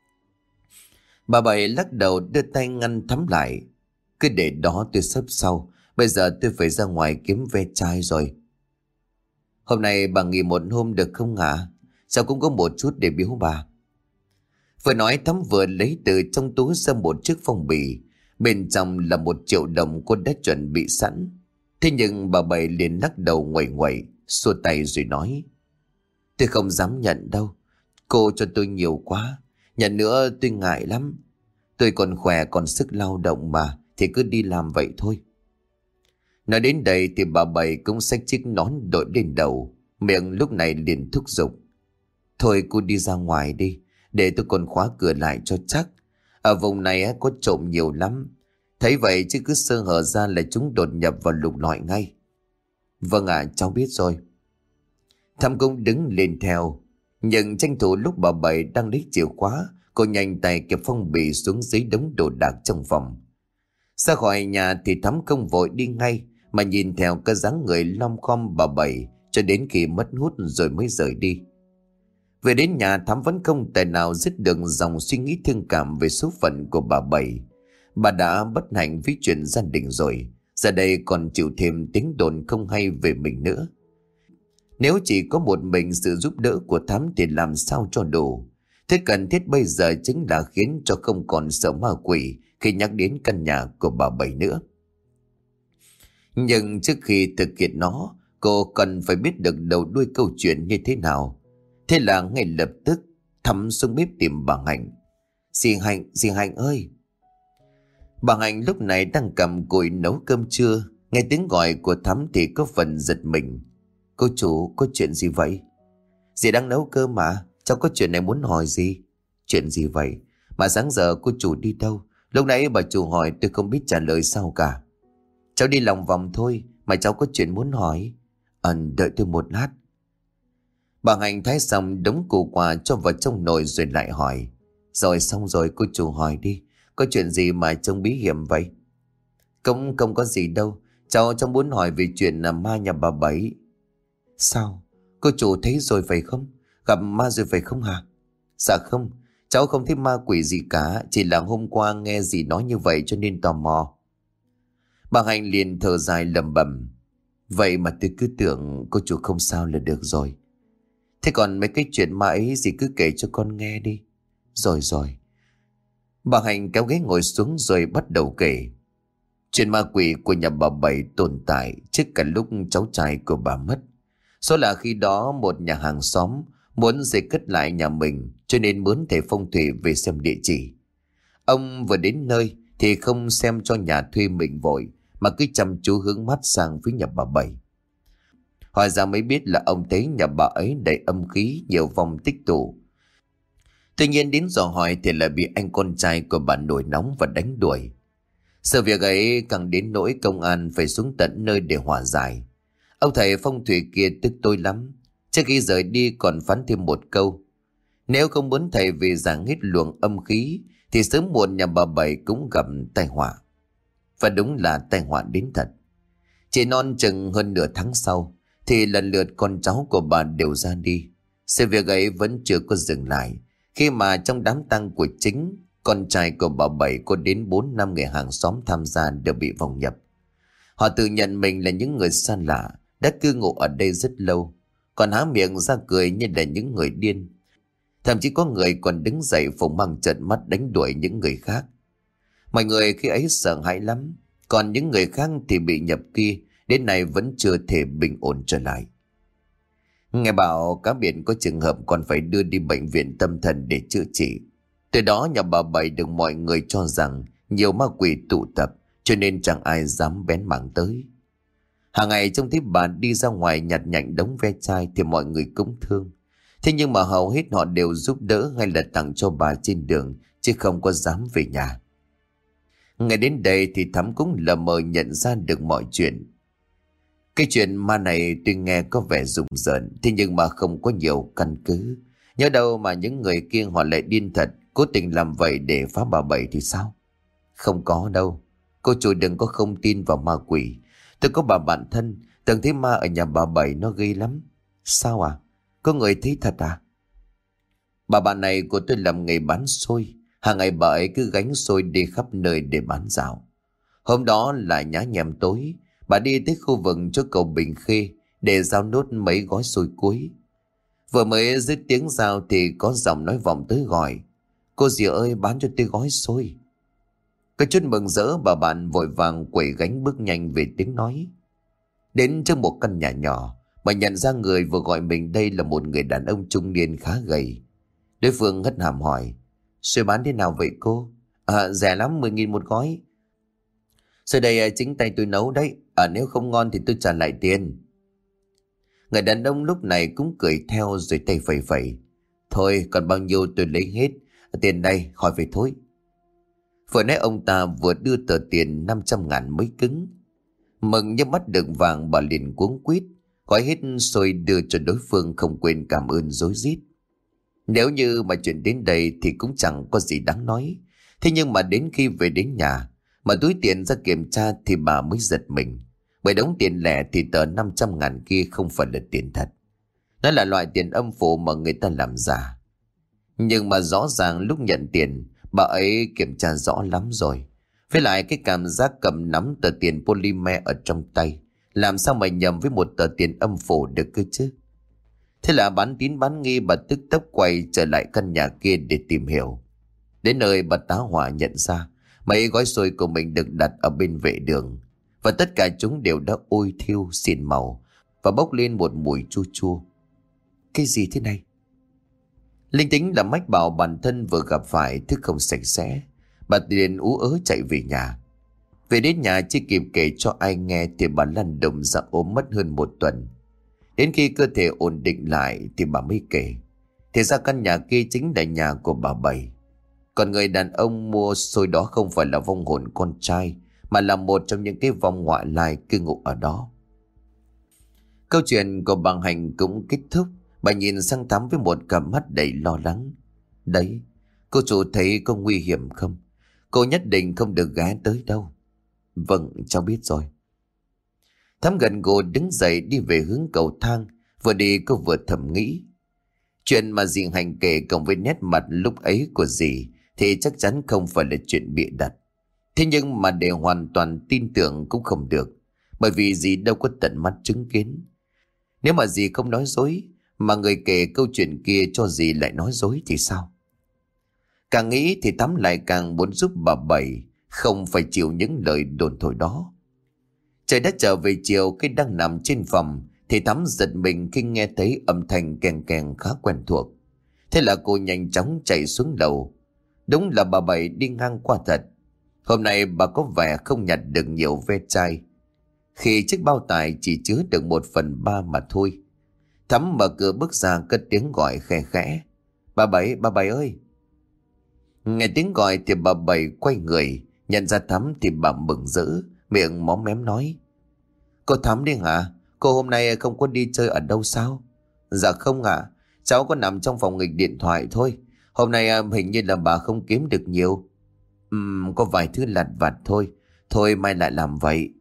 Bà Bảy lắc đầu đưa tay ngăn Thắm lại. Cứ để đó tôi sắp sau. Bây giờ tôi phải ra ngoài kiếm ve chai rồi. Hôm nay bà nghỉ một hôm được không ạ? Sao cũng có một chút để biếu bà. Vừa nói Thắm vừa lấy từ trong túi ra một chiếc phong bì. Bên trong là 1 triệu đồng cô đã chuẩn bị sẵn. Thế nhưng bà Bảy liền lắc đầu nguẩy nguẩy, xua tay rồi nói. Tôi không dám nhận đâu. Cô cho tôi nhiều quá. Nhận nữa tôi ngại lắm. Tôi còn khỏe còn sức lao động mà. Thì cứ đi làm vậy thôi. Nói đến đây thì bà Bảy cũng xách chiếc nón đội lên đầu. Miệng lúc này liền thúc giục. Thôi cô đi ra ngoài đi. Để tôi còn khóa cửa lại cho chắc. Ở vùng này có trộm nhiều lắm. Thấy vậy chứ cứ sơ hở ra là chúng đột nhập vào lục lọi ngay. Vâng ạ, cháu biết rồi. Thắm cũng đứng lên theo. Nhưng tranh thủ lúc bà Bảy đang lấy chìa khóa, cô nhanh tay kẹp phong bì xuống dưới đống đồ đạc trong phòng. Ra khỏi nhà thì Thắm không vội đi ngay, mà nhìn theo cái dáng người lom khom bà Bảy cho đến khi mất hút rồi mới rời đi. Về đến nhà, Thắm vẫn không tài nào dứt được dòng suy nghĩ thương cảm về số phận của bà Bảy. Bà đã bất hạnh với chuyện gia đình rồi, giờ đây còn chịu thêm tiếng đồn không hay về mình nữa. Nếu chỉ có một mình sự giúp đỡ của Thắm thì làm sao cho đủ. Thế cần thiết bây giờ chính là khiến cho không còn sợ ma quỷ khi nhắc đến căn nhà của bà Bảy nữa. Nhưng trước khi thực hiện nó, cô cần phải biết được đầu đuôi câu chuyện như thế nào. Thế là ngay lập tức Thắm xuống bếp tìm bà Hạnh. Dì Hạnh ơi! Bà Hạnh lúc này đang cầm cùi nấu cơm trưa. Nghe tiếng gọi của Thắm thì có phần giật mình. Cô chủ, có chuyện gì vậy? Dì đang nấu cơm mà. Cháu có chuyện này muốn hỏi gì? Chuyện gì vậy? Mà sáng giờ cô chủ đi đâu? Lúc nãy bà chủ hỏi tôi không biết trả lời sao cả. Cháu đi lòng vòng thôi. Mà cháu có chuyện muốn hỏi. Đợi tôi một lát. Bà Hạnh thái xong đống củ quả cho vào trong nồi rồi lại hỏi. Rồi xong rồi, cô chủ hỏi đi. Có chuyện gì mà trông bí hiểm vậy? Cũng không có gì đâu. Cháu muốn hỏi về chuyện là ma nhà bà Bảy. Sao? Cô chủ thấy rồi phải không? Gặp ma rồi phải không hả? Dạ không. Cháu không thấy ma quỷ gì cả. Chỉ là hôm qua nghe dì nói như vậy cho nên tò mò. Bà Hạnh liền thở dài lẩm bẩm. Vậy mà tôi cứ tưởng cô chủ không sao là được rồi. Thế còn mấy cái chuyện ma ấy dì cứ kể cho con nghe đi. Rồi. Bà Hạnh kéo ghế ngồi xuống rồi bắt đầu kể. Chuyện ma quỷ của nhà bà Bảy tồn tại trước cả lúc cháu trai của bà mất. Số là khi đó một nhà hàng xóm muốn xây cất lại nhà mình cho nên mướn thầy phong thủy về xem địa chỉ. Ông vừa đến nơi thì không xem cho nhà thuê mình vội mà cứ chăm chú hướng mắt sang phía nhà bà Bảy. Hỏi ra mới biết là ông thấy nhà bà ấy đầy âm khí, nhiều vong tích tụ. Tuy nhiên đến dò hỏi thì lại bị anh con trai của bà nổi nóng và đánh đuổi. Sự việc ấy càng đến nỗi công an phải xuống tận nơi để hòa giải. Ông thầy phong thủy kia tức tối lắm. Trước khi rời đi còn phán thêm một câu. Nếu không muốn thầy về giảng hết luồng âm khí thì sớm muộn nhà bà Bảy cũng gặp tai họa. Và đúng là tai họa đến thật. Chỉ non chừng hơn nửa tháng sau thì lần lượt con cháu của bà đều ra đi. Sự việc ấy vẫn chưa có dừng lại, khi mà trong đám tang của chính con trai của bà Bảy có đến 4-5 người hàng xóm tham gia đều bị vong nhập. Họ tự nhận mình là những người xa lạ, đã cư ngụ ở đây rất lâu, còn há miệng ra cười như là những người điên. Thậm chí có người còn đứng dậy phồng mang trợn mắt đánh đuổi những người khác. Mọi người khi ấy sợ hãi lắm, còn những người khác thì bị nhập kia, đến nay vẫn chưa thể bình ổn trở lại. Nghe bảo cá biệt có trường hợp còn phải đưa đi bệnh viện tâm thần để chữa trị. Từ đó nhà bà Bảy được mọi người cho rằng nhiều ma quỷ tụ tập, cho nên chẳng ai dám bén mảng tới. Hàng ngày trông thấy bà đi ra ngoài nhặt nhạnh đống ve chai thì mọi người cũng thương. Thế nhưng mà hầu hết họ đều giúp đỡ hay là tặng cho bà trên đường, chứ không có dám về nhà. Ngày đến đây thì Thắm cũng lờ mờ nhận ra được mọi chuyện. Cái chuyện ma này tuy nghe có vẻ rùng rợn, thế nhưng mà không có nhiều căn cứ. Nhớ đâu mà những người kia họ lại điên thật, cố tình làm vậy để phá bà Bảy thì sao? Không có đâu. Cô chủ đừng có không tin vào ma quỷ. Tôi có bà bạn thân từng thấy ma ở nhà bà Bảy, nó ghê lắm. Sao à? Có người thấy thật à? Bà bạn này của tôi làm nghề bán xôi. Hàng ngày bà ấy cứ gánh xôi đi khắp nơi để bán dạo. Hôm đó là nhá nhem tối, bà đi tới khu vực chỗ cầu Bình Khê để giao nốt mấy gói xôi cuối. Vừa mới dứt tiếng giao thì có giọng nói vọng tới gọi. Cô dì ơi, bán cho tôi gói xôi. Có chút mừng rỡ, bà bạn vội vàng quẩy gánh bước nhanh về tiếng nói. Đến trước một căn nhà nhỏ, bà nhận ra người vừa gọi mình đây là một người đàn ông trung niên khá gầy. Đối phương hất hàm hỏi. Xôi bán thế nào vậy cô? Rẻ lắm, 10.000 một gói. Xôi đây chính tay tôi nấu đấy. Nếu không ngon thì tôi trả lại tiền. Người đàn ông lúc này cũng cười theo rồi tay phẩy phẩy. Thôi còn bao nhiêu tôi lấy hết. Tiền đây khỏi phải thối. Vừa nãy ông ta vừa đưa tờ tiền 500.000 mới cứng. Mừng như bắt được vàng, bà liền cuống quýt gói hết xôi đưa cho đối phương, không quên cảm ơn rối rít. Nếu như mà chuyện đến đây thì cũng chẳng có gì đáng nói. Thế nhưng mà đến khi về đến nhà mà túi tiền ra kiểm tra thì bà mới giật mình. Bởi đống tiền lẻ thì tờ 500.000 kia không phải là tiền thật. Nó là loại tiền âm phủ mà người ta làm giả. Nhưng mà rõ ràng lúc nhận tiền bà ấy kiểm tra rõ lắm rồi. Với lại cái cảm giác cầm nắm tờ tiền polymer ở trong tay, làm sao mà nhầm với một tờ tiền âm phủ được cơ chứ. Thế là bán tín bán nghi, bà tức tốc quay trở lại căn nhà kia để tìm hiểu. Đến nơi bà tá hỏa nhận ra mấy gói xôi của mình được đặt ở bên vệ đường, và tất cả chúng đều đã ôi thiêu xỉn màu và bốc lên một mùi chua chua. Cái gì thế này? Linh tính là mách bảo bản thân vừa gặp phải thứ không sạch sẽ. Bà liền ú ớ chạy về nhà. Về đến nhà chưa kịp kể cho ai nghe thì bà lăn đùng ra ốm mất hơn 1 tuần. Đến khi cơ thể ổn định lại thì bà mới kể. Thì ra căn nhà kia chính là nhà của bà Bảy. Còn người đàn ông mua xôi đó không phải là vong hồn con trai, mà là một trong những cái vong ngoại lai cư ngụ ở đó. Câu chuyện của bà Hạnh cũng kết thúc. Bà nhìn sang Thắm với một cặp mắt đầy lo lắng. Đấy, cô chủ thấy có nguy hiểm không? Cô nhất định không được ghé tới đâu. Vâng, cháu biết rồi. Thắm gật gù đứng dậy đi về hướng cầu thang. Vừa đi cô vừa thầm nghĩ. Chuyện mà dì Hạnh kể cộng với nét mặt lúc ấy của dì thì chắc chắn không phải là chuyện bịa đặt. Thế nhưng mà để hoàn toàn tin tưởng cũng không được. Bởi vì dì đâu có tận mắt chứng kiến. Nếu mà dì không nói dối, mà người kể câu chuyện kia cho dì lại nói dối thì sao? Càng nghĩ thì Thắm lại càng muốn giúp bà Bảy không phải chịu những lời đồn thổi đó. Trời đã trở về chiều, khi đang nằm trên phòng thì Thắm giật mình khi nghe thấy âm thanh keng keng khá quen thuộc. Thế là cô nhanh chóng chạy xuống lầu. Đúng là bà Bảy đi ngang qua thật. Hôm nay bà có vẻ không nhặt được nhiều ve chai, khi chiếc bao tải chỉ chứa được 1/3 mà thôi. Thắm mở cửa bước ra cất tiếng gọi khe khẽ. Bà Bảy ơi! Nghe tiếng gọi thì bà Bảy quay người, nhận ra Thắm thì bà mừng rỡ, miệng móm mém nói. Cô Thắm đi hả? Cô hôm nay không có đi chơi ở đâu sao? Dạ không ạ, cháu có nằm trong phòng nghịch điện thoại thôi. Hôm nay hình như là bà không kiếm được nhiều. Có vài thứ lặt vặt thôi. Thôi mai lại làm vậy.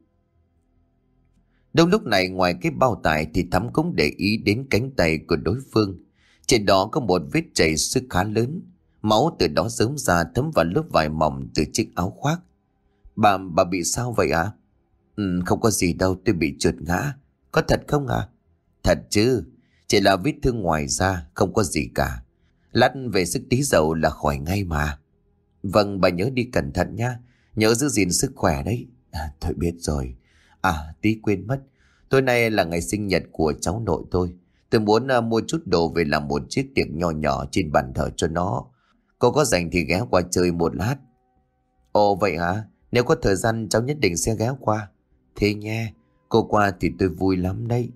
Đúng lúc này ngoài cái bao tải thì Thắm cũng để ý đến cánh tay của đối phương. Trên đó có một vết chảy xước khá lớn. Máu từ đó rớm ra thấm vào lớp vải mỏng từ chiếc áo khoác. Bà bị sao vậy ạ? Không có gì đâu, tôi bị trượt ngã. Có thật không ạ? Thật chứ, chỉ là vết thương ngoài da, không có gì cả. Lát về sức tí dầu là khỏi ngay mà. Vâng, bà nhớ đi cẩn thận nha. Nhớ giữ gìn sức khỏe đấy. Tôi biết rồi. Tí quên mất. Tối nay là ngày sinh nhật của cháu nội tôi. Tôi muốn mua chút đồ về làm một chiếc tiệc nho nhỏ trên bàn thờ cho nó. Cô có rảnh thì ghé qua chơi một lát. Ồ vậy hả? Nếu có thời gian cháu nhất định sẽ ghé qua. Thế nha, cô qua thì tôi vui lắm đấy.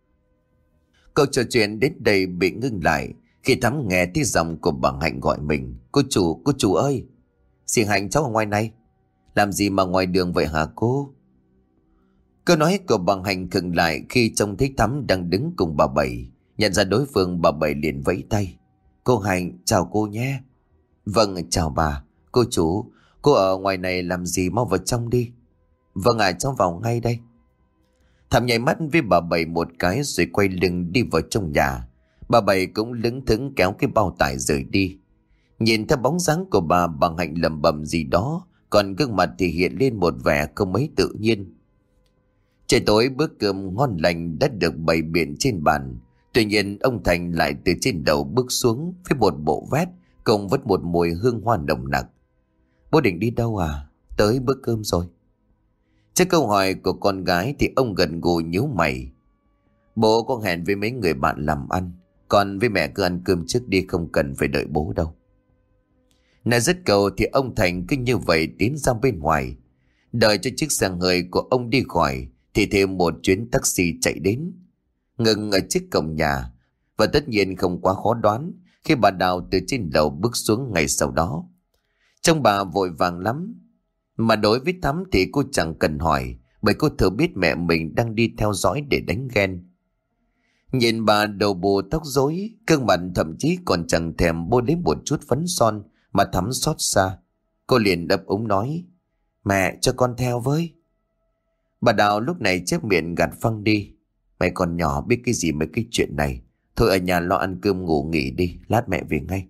Câu trò chuyện đến đây bị ngưng lại khi Thắm nghe tiếng giọng của bà Hạnh gọi mình. Cô chủ ơi! Dì Hạnh, cháu ở ngoài này. Làm gì mà ngoài đường vậy hả cô? Câu nói của bà Hạnh khựng lại khi trông thấy Thắm đang đứng cùng bà Bảy. Nhận ra đối phương, bà Bảy liền vẫy tay. Cô Hạnh, chào cô nhé. Vâng, chào bà. Cô chủ, cô ở ngoài này làm gì, mau vào trong đi. Vâng ạ, cháu vào ngay đây. Thắm nháy mắt với bà Bảy một cái rồi quay lưng đi vào trong nhà. Bà Bảy cũng lững thững kéo cái bao tải rời đi. Nhìn theo bóng dáng của bà Hạnh lẩm bẩm gì đó, còn gương mặt thì hiện lên một vẻ không mấy tự nhiên. Trời tối, bữa cơm ngon lành đã được bày biện trên bàn. Tuy nhiên ông Thành lại từ trên đầu bước xuống với một bộ vest cùng với một mùi hương hoa nồng nặc. Bố định đi đâu à? Tới bữa cơm rồi. Trước câu hỏi của con gái thì ông gật gù nhíu mày. Bố có hẹn với mấy người bạn làm ăn, còn với mẹ cứ ăn cơm trước đi, không cần phải đợi bố đâu. Nói dứt câu thì ông Thành cứ như vậy tiến ra bên ngoài. Đợi cho chiếc xe hơi của ông đi khỏi thì thêm một chuyến taxi chạy đến, ngừng ở trước cổng nhà. Và tất nhiên không quá khó đoán khi bà Đào từ trên lầu bước xuống ngay sau đó. Trông bà vội vàng lắm. Mà đối với Thắm thì cô chẳng cần hỏi, bởi cô thừa biết mẹ mình đang đi theo dõi để đánh ghen. Nhìn bà đầu bù tóc rối, gương mặt thậm chí còn chẳng thèm bôi lấy một chút phấn son mà Thắm xót xa. Cô liền đập úng nói, mẹ cho con theo với. Bà Đào lúc này chép miệng gạt phăng đi. Mày còn nhỏ biết cái gì mấy cái chuyện này. Thôi ở nhà lo ăn cơm ngủ nghỉ đi, lát mẹ về ngay.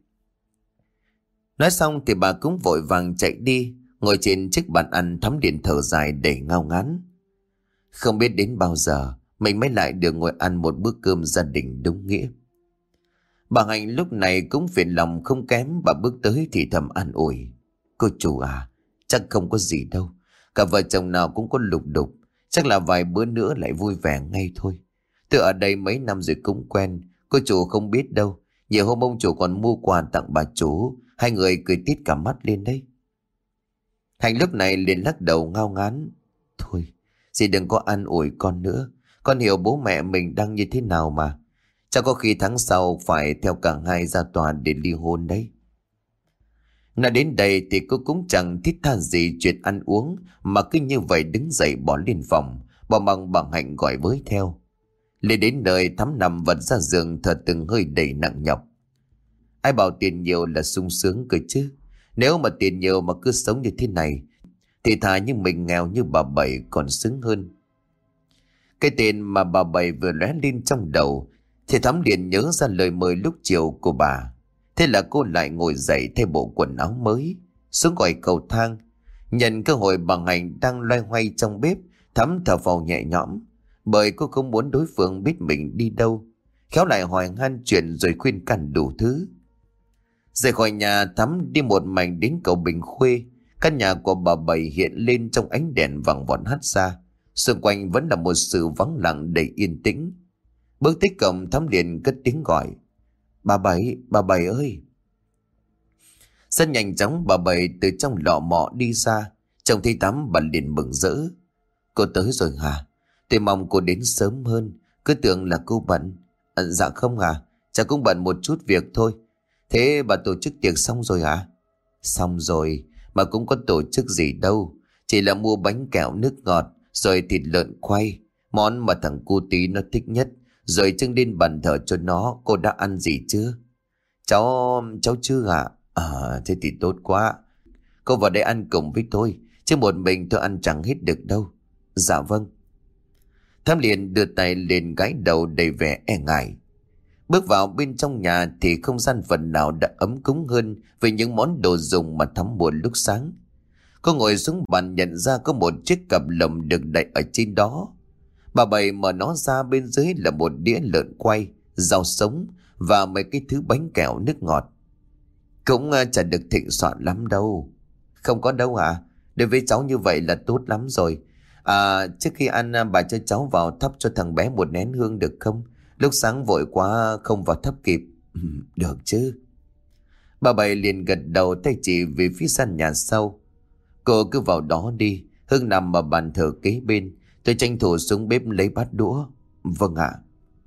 Nói xong thì bà cũng vội vàng chạy đi. Ngồi trên chiếc bàn ăn, Thắm điện thở dài đầy ngao ngán. Không biết đến bao giờ mình mới lại được ngồi ăn một bữa cơm gia đình đúng nghĩa. Bà Hạnh lúc này cũng phiền lòng không kém. Bà bước tới thì thầm an ủi. Cô chủ à, chắc không có gì đâu. Cả vợ chồng nào cũng có lục đục. Chắc là vài bữa nữa lại vui vẻ ngay thôi. Tôi ở đây mấy năm rồi cũng quen. Cô chủ không biết đâu. Nhiều hôm ông chủ còn mua quà tặng bà chủ. Hai người cười tít cả mắt lên đấy. Hạnh lúc này liền lắc đầu ngao ngán. Thôi, dì đừng có an ủi con nữa. Con hiểu bố mẹ mình đang như thế nào mà. Chắc có khi tháng sau phải theo cả hai ra tòa để ly hôn đấy. Nói đến đây thì cô cũng chẳng thiết tha gì chuyện ăn uống, mà cứ như vậy đứng dậy bỏ lên phòng, bỏ bằng bà Hạnh gọi với theo. Lên đến nơi Thắm nằm vật ra giường thở từng hơi đầy nặng nhọc. Ai bảo tiền nhiều là sung sướng cơ chứ. Nếu mà tiền nhiều mà cứ sống như thế này thì thà như mình nghèo như bà Bảy còn sướng hơn. Cái tên mà bà Bảy vừa lóe lên trong đầu thì Thắm liền nhớ ra lời mời lúc chiều của bà. Thế là cô lại ngồi dậy thay bộ quần áo mới, xuống gọi cầu thang. Nhận cơ hội bà Hạnh đang loay hoay trong bếp, Thắm thở phào nhẹ nhõm, bởi cô không muốn đối phương biết mình đi đâu. Khéo lại hỏi han chuyện rồi khuyên can đủ thứ. Rời khỏi nhà, Thắm đi một mạch đến cầu Bình Khuê. Căn nhà của bà Bảy hiện lên trong ánh đèn vàng vọt hắt ra. Xung quanh vẫn là một sự vắng lặng đầy yên tĩnh. Bước tới cổng, Thắm liền cất tiếng gọi: bà Bảy ơi. Rất nhanh chóng bà Bảy từ trong lọ mọ đi ra. Trông thấy Thắm, bà liền mừng rỡ: Cô tới rồi hả? Tôi mong cô đến sớm hơn, cứ tưởng là cô bận. Dạ không à, chắc cũng bận một chút việc thôi. Thế bà tổ chức tiệc xong rồi hả? Xong rồi, mà cũng có tổ chức gì đâu. Chỉ là mua bánh kẹo nước ngọt, rồi thịt lợn quay, món mà thằng cu tí nó thích nhất, rồi trưng lên bàn thờ cho nó. Cô đã ăn gì chưa? Cháu chưa ạ. Thế thì tốt quá. Cô vào đây ăn cùng với tôi, chứ một mình tôi ăn chẳng hết được đâu. Dạ vâng. Thắm liền đưa tay lên gãi đầu đầy vẻ e ngại. Bước vào bên trong nhà thì không gian phần nào đã ấm cúng hơn với những món đồ dùng mà Thắm mua lúc sáng. Cô ngồi xuống bàn nhận ra có một chiếc cặp lồng được đậy ở trên đó. Bà Bảy mở nó ra, bên dưới là một đĩa lợn quay, rau sống và mấy cái thứ bánh kẹo nước ngọt. Cũng chả được thịnh soạn lắm đâu. Không có đâu hả? Đối với cháu như vậy là tốt lắm rồi. Trước khi ăn bà cho cháu vào thắp cho thằng bé một nén hương được không? Lúc sáng vội quá không vào thắp kịp. Được chứ. Bà Bảy liền gật đầu, tay chỉ về phía sân nhà sau: Cô cứ vào đó đi, hương nằm ở bàn thờ kế bên. Tôi tranh thủ xuống bếp lấy bát đũa. Vâng ạ.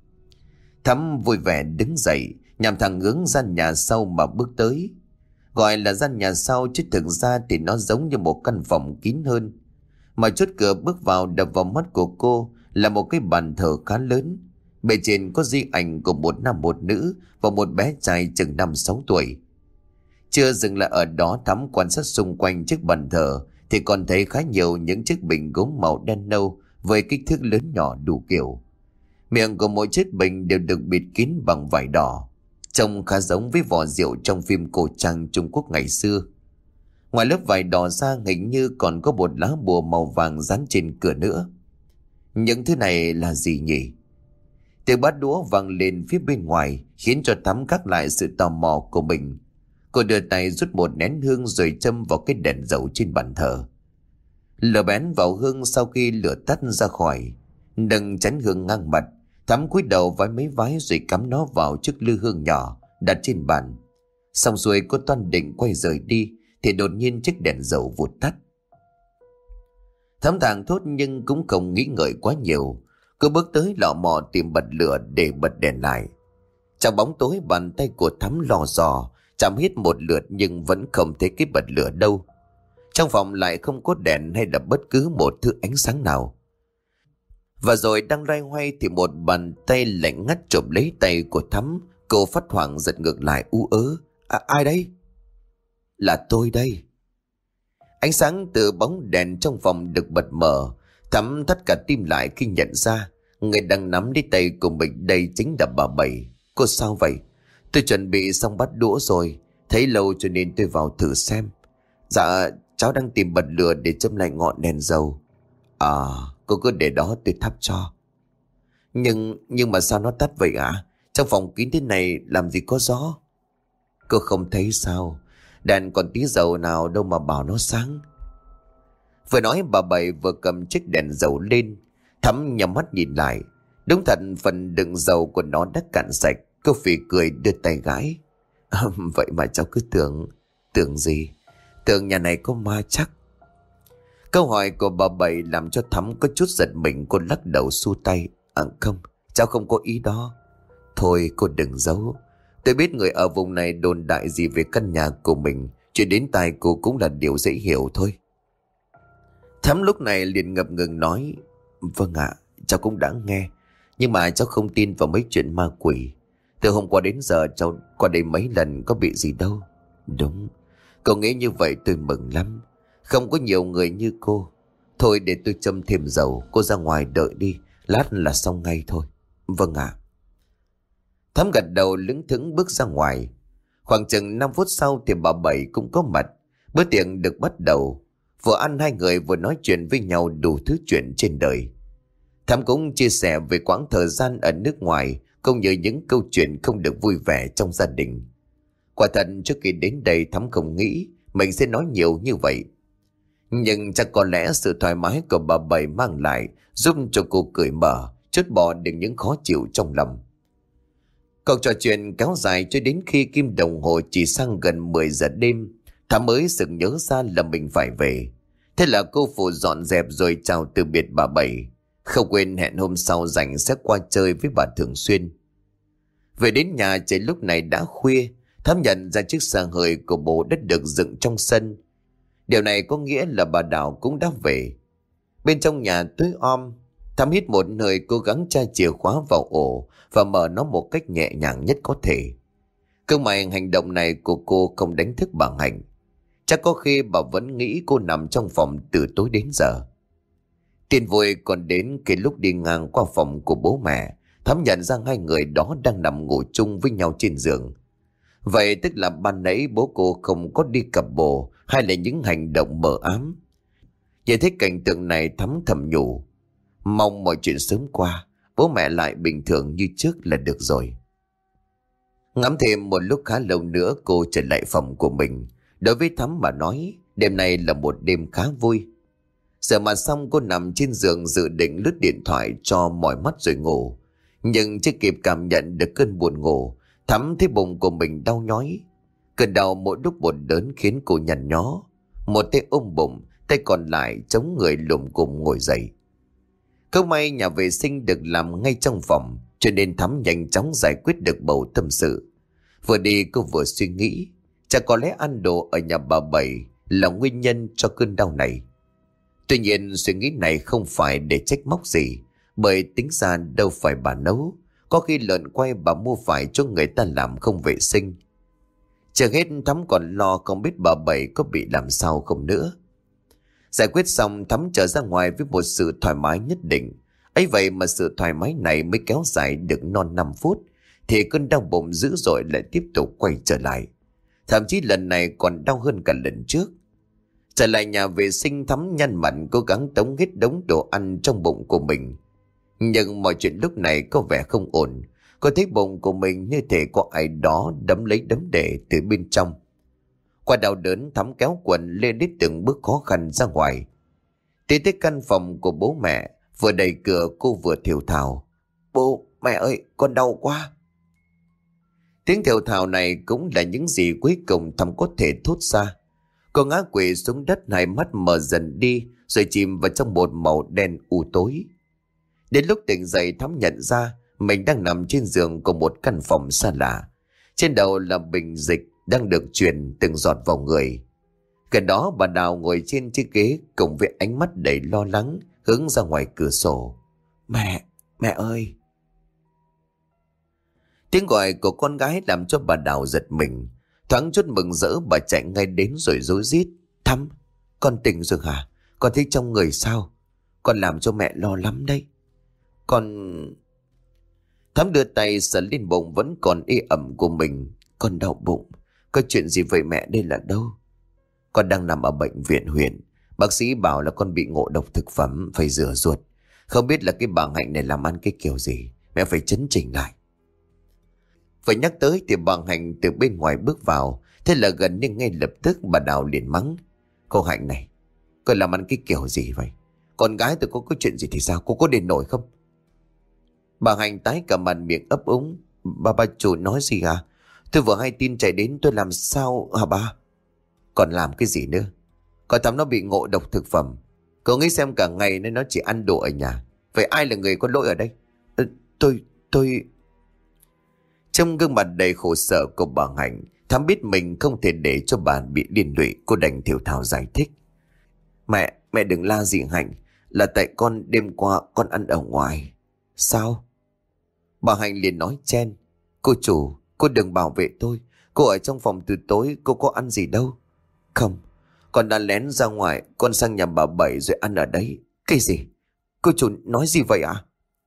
Thắm vui vẻ đứng dậy, nhằm thẳng hướng gian nhà sau mà bước tới. Gọi là gian nhà sau chứ thực ra thì nó giống như một căn phòng kín hơn. Mà chốt cửa bước vào đập vào mắt của cô là một cái bàn thờ khá lớn. Bề trên có di ảnh của một nam một nữ và một bé trai chừng 5-6 tuổi. Chưa dừng lại ở đó, Thắm quan sát xung quanh chiếc bàn thờ thì còn thấy khá nhiều những chiếc bình gốm màu đen nâu với kích thước lớn nhỏ đủ kiểu. Miệng của mỗi chiếc bình đều được bịt kín bằng vải đỏ, trông khá giống với vỏ rượu trong phim cổ trang Trung Quốc ngày xưa. Ngoài lớp vải đỏ ra, hình như còn có một lá bùa màu vàng dán trên cửa nữa. Những thứ này là gì nhỉ? Tiếng bát đũa vang lên phía bên ngoài khiến cho Thắm gác lại sự tò mò của mình. Cô đưa tay rút một nén hương rồi châm vào cái đèn dầu trên bàn thờ. Lửa bén vào hương sau khi lửa tắt ra khỏi, nâng chén hương ngang mặt. Thắm cúi đầu vái mấy vái rồi cắm nó vào chiếc lư hương nhỏ đặt trên bàn. Xong rồi cô toan định quay rời đi thì đột nhiên chiếc đèn dầu vụt tắt. Thắm thảng thốt nhưng cũng không nghĩ ngợi quá nhiều. Cô bước tới lọ mọ tìm bật lửa để bật đèn lại. Trong bóng tối, bàn tay của Thắm lò dò chạm hít một lượt nhưng vẫn không thấy cái bật lửa đâu. Trong phòng lại không có đèn hay là bất cứ một thứ ánh sáng nào. Và rồi đang loay hoay thì một bàn tay lạnh ngắt chộp lấy tay của Thắm. Cô phát hoảng giật ngược lại ú ớ: Ai đây? Là tôi đây. Ánh sáng từ bóng đèn trong phòng được bật mở. Thắm thắt cả tim lại khi nhận ra người đang nắm lấy tay của mình đây chính là bà Bảy. Cô sao vậy? Tôi chuẩn bị xong bát đũa rồi, thấy lâu cho nên tôi vào thử xem. Dạ, cháu đang tìm bật lửa để châm lại ngọn đèn dầu. Cô cứ để đó tôi thắp cho. Nhưng mà sao nó tắt vậy ạ? Trong phòng kín thế này làm gì có gió? Cô không thấy sao? Đèn còn tí dầu nào đâu mà bảo nó sáng. Vừa nói bà Bảy vừa cầm chiếc đèn dầu lên. Thắm nhắm mắt nhìn lại. Đúng thật, phần đựng dầu của nó đã cạn sạch. Cô phì cười đưa tay gãi. Vậy mà cháu cứ tưởng gì? Tưởng nhà này có ma chắc. Câu hỏi của bà Bảy làm cho Thắm có chút giật mình. Cô lắc đầu xua tay. Không, cháu không có ý đó. Thôi cô đừng giấu. Tôi biết người ở vùng này đồn đại gì về căn nhà của mình. Chuyện đến tai cô cũng là điều dễ hiểu thôi. Thắm lúc này liền ngập ngừng nói: Vâng ạ, cháu cũng đã nghe. Nhưng mà cháu không tin vào mấy chuyện ma quỷ. Từ hôm qua đến giờ cháu qua đây mấy lần có bị gì đâu. Đúng, cậu nghĩ như vậy tôi mừng lắm. Không có nhiều người như cô. Thôi để tôi châm thêm dầu, cô ra ngoài đợi đi, lát là xong ngay thôi. Vâng ạ. Thắm gật đầu lững thững bước ra ngoài. Khoảng chừng 5 phút sau thì bà Bảy cũng có mặt. Bữa tiệc được bắt đầu. Vừa ăn hai người vừa nói chuyện với nhau đủ thứ chuyện trên đời. Thắm cũng chia sẻ về quãng thời gian ở nước ngoài, cũng như những câu chuyện không được vui vẻ trong gia đình. Quả thật trước khi đến đây Thắm không nghĩ mình sẽ nói nhiều như vậy. Nhưng chắc có lẽ sự thoải mái của bà Bảy mang lại giúp cho cô cởi mở, trút bỏ được những khó chịu trong lòng. Cuộc trò chuyện kéo dài cho đến khi kim đồng hồ chỉ sang gần 10 giờ đêm, Thắm mới sực nhớ ra là mình phải về. Thế là cô phụ dọn dẹp rồi chào từ biệt bà Bảy. Không quên hẹn hôm sau rảnh sẽ qua chơi với bà thường xuyên. Về đến nhà trời lúc này đã khuya. Thắm nhận ra chiếc xe hơi của bố đã được dựng trong sân. Điều này có nghĩa là bà Đào cũng đã về. Bên trong nhà tối om, Thắm hít một hơi cố gắng tra chìa khóa vào ổ và mở nó một cách nhẹ nhàng nhất có thể. Cơ mà hành động này của cô không đánh thức bà Hạnh. Chắc có khi bà vẫn nghĩ cô nằm trong phòng từ tối đến giờ. Tin vui còn đến cái lúc đi ngang qua phòng của bố mẹ, Thắm nhận ra hai người đó đang nằm ngủ chung với nhau trên giường. Vậy tức là ban nãy bố cô không có đi cặp bồ hay là những hành động mờ ám. Nhìn thấy cảnh tượng này Thắm thầm nhủ, mong mọi chuyện sớm qua, bố mẹ lại bình thường như trước là được rồi. Ngắm thêm một lúc khá lâu nữa cô trở lại phòng của mình. Đối với Thắm mà nói, đêm nay là một đêm khá vui. Giờ mà xong cô nằm trên giường dự định lướt điện thoại cho mỏi mắt rồi ngủ. Nhưng chưa kịp cảm nhận được cơn buồn ngủ, Thắm thấy bụng của mình đau nhói. Cơn đau mỗi lúc một đớn khiến cô nhăn nhó. Một tay ôm bụng, tay còn lại chống người lùm cùm ngồi dậy. Không may nhà vệ sinh được làm ngay trong phòng, cho nên Thắm nhanh chóng giải quyết được bầu tâm sự. Vừa đi cô vừa suy nghĩ, chắc có lẽ ăn đồ ở nhà bà Bảy là nguyên nhân cho cơn đau này. Tuy nhiên suy nghĩ này không phải để trách móc gì, bởi tính ra đâu phải bà nấu, có khi lợn quay bà mua phải cho người ta làm không vệ sinh. Chưa hết Thắm còn lo không biết bà Bảy có bị làm sao không nữa. Giải quyết xong Thắm trở ra ngoài với một sự thoải mái nhất định. Ấy vậy mà sự thoải mái này mới kéo dài được non 5 phút thì cơn đau bụng dữ dội lại tiếp tục quay trở lại. Thậm chí lần này còn đau hơn cả lần trước. Trở lại nhà vệ sinh Thắm nhăn mặt cố gắng tống hết đống đồ ăn trong bụng của mình. Nhưng mọi chuyện lúc này có vẻ không ổn. Cô thấy bụng của mình như thể có ai đó đấm lấy đấm để từ bên trong. Qua đau đớn Thắm kéo quần lên đến từng bước khó khăn ra ngoài. Tiến tới căn phòng của bố mẹ, vừa đẩy cửa cô vừa thều thào. Bố, mẹ ơi, con đau quá. Tiếng thều thào này cũng là những gì cuối cùng Thắm có thể thốt ra. Cô ngã quỵ xuống đất, hai mắt mở dần đi rồi chìm vào trong một màu đen u tối. Đến lúc tỉnh dậy Thắm nhận ra mình đang nằm trên giường của một căn phòng xa lạ. Trên đầu là bình dịch đang được truyền từng giọt vào người. Gần đó bà Đào ngồi trên chiếc ghế cùng với ánh mắt đầy lo lắng hướng ra ngoài cửa sổ. Mẹ ơi! Tiếng gọi của con gái làm cho bà Đào giật mình. Thoáng chút mừng rỡ bà chạy ngay đến rồi rối rít. Thắm, con tỉnh rồi hả? Con thấy trong người sao? Con làm cho mẹ lo lắm đấy. Con... Thắm đưa tay sờ lên bụng vẫn còn ê ẩm của mình. Con đau bụng. Có chuyện gì vậy mẹ, đây là đâu? Con đang nằm ở bệnh viện huyện. Bác sĩ bảo là con bị ngộ độc thực phẩm, phải rửa ruột. Không biết là cái bà Hạnh này làm ăn cái kiểu gì. Mẹ phải chấn chỉnh lại. Phải nhắc tới thì bà Hạnh từ bên ngoài bước vào. Thế là gần như ngay lập tức bà Đào liền mắng. Cô Hạnh này, cô làm ăn cái kiểu gì vậy? Con gái tôi có chuyện gì thì sao? Cô có đền nổi không? Bà Hạnh tái cả mặt miệng ấp úng. Bà chủ nói gì à? Tôi vừa hay tin chạy đến, tôi làm sao hả bà? Còn làm cái gì nữa? Con Thắm nó bị ngộ độc thực phẩm. Cậu nghĩ xem cả ngày nên nó chỉ ăn đồ ở nhà. Vậy ai là người có lỗi ở đây? Tôi... Trong gương mặt đầy khổ sở của bà Hạnh, Thắm biết mình không thể để cho bà bị liên lụy. Cô đành thều thào giải thích. Mẹ đừng la gì Hạnh. Là tại con đêm qua con ăn ở ngoài. Sao? Bà Hạnh liền nói chen. Cô chủ, cô đừng bảo vệ tôi. Cô ở trong phòng từ tối, cô có ăn gì đâu. Không, con đã lén ra ngoài, con sang nhà bà Bảy rồi ăn ở đấy. Cái gì? Cô chủ nói gì vậy ạ?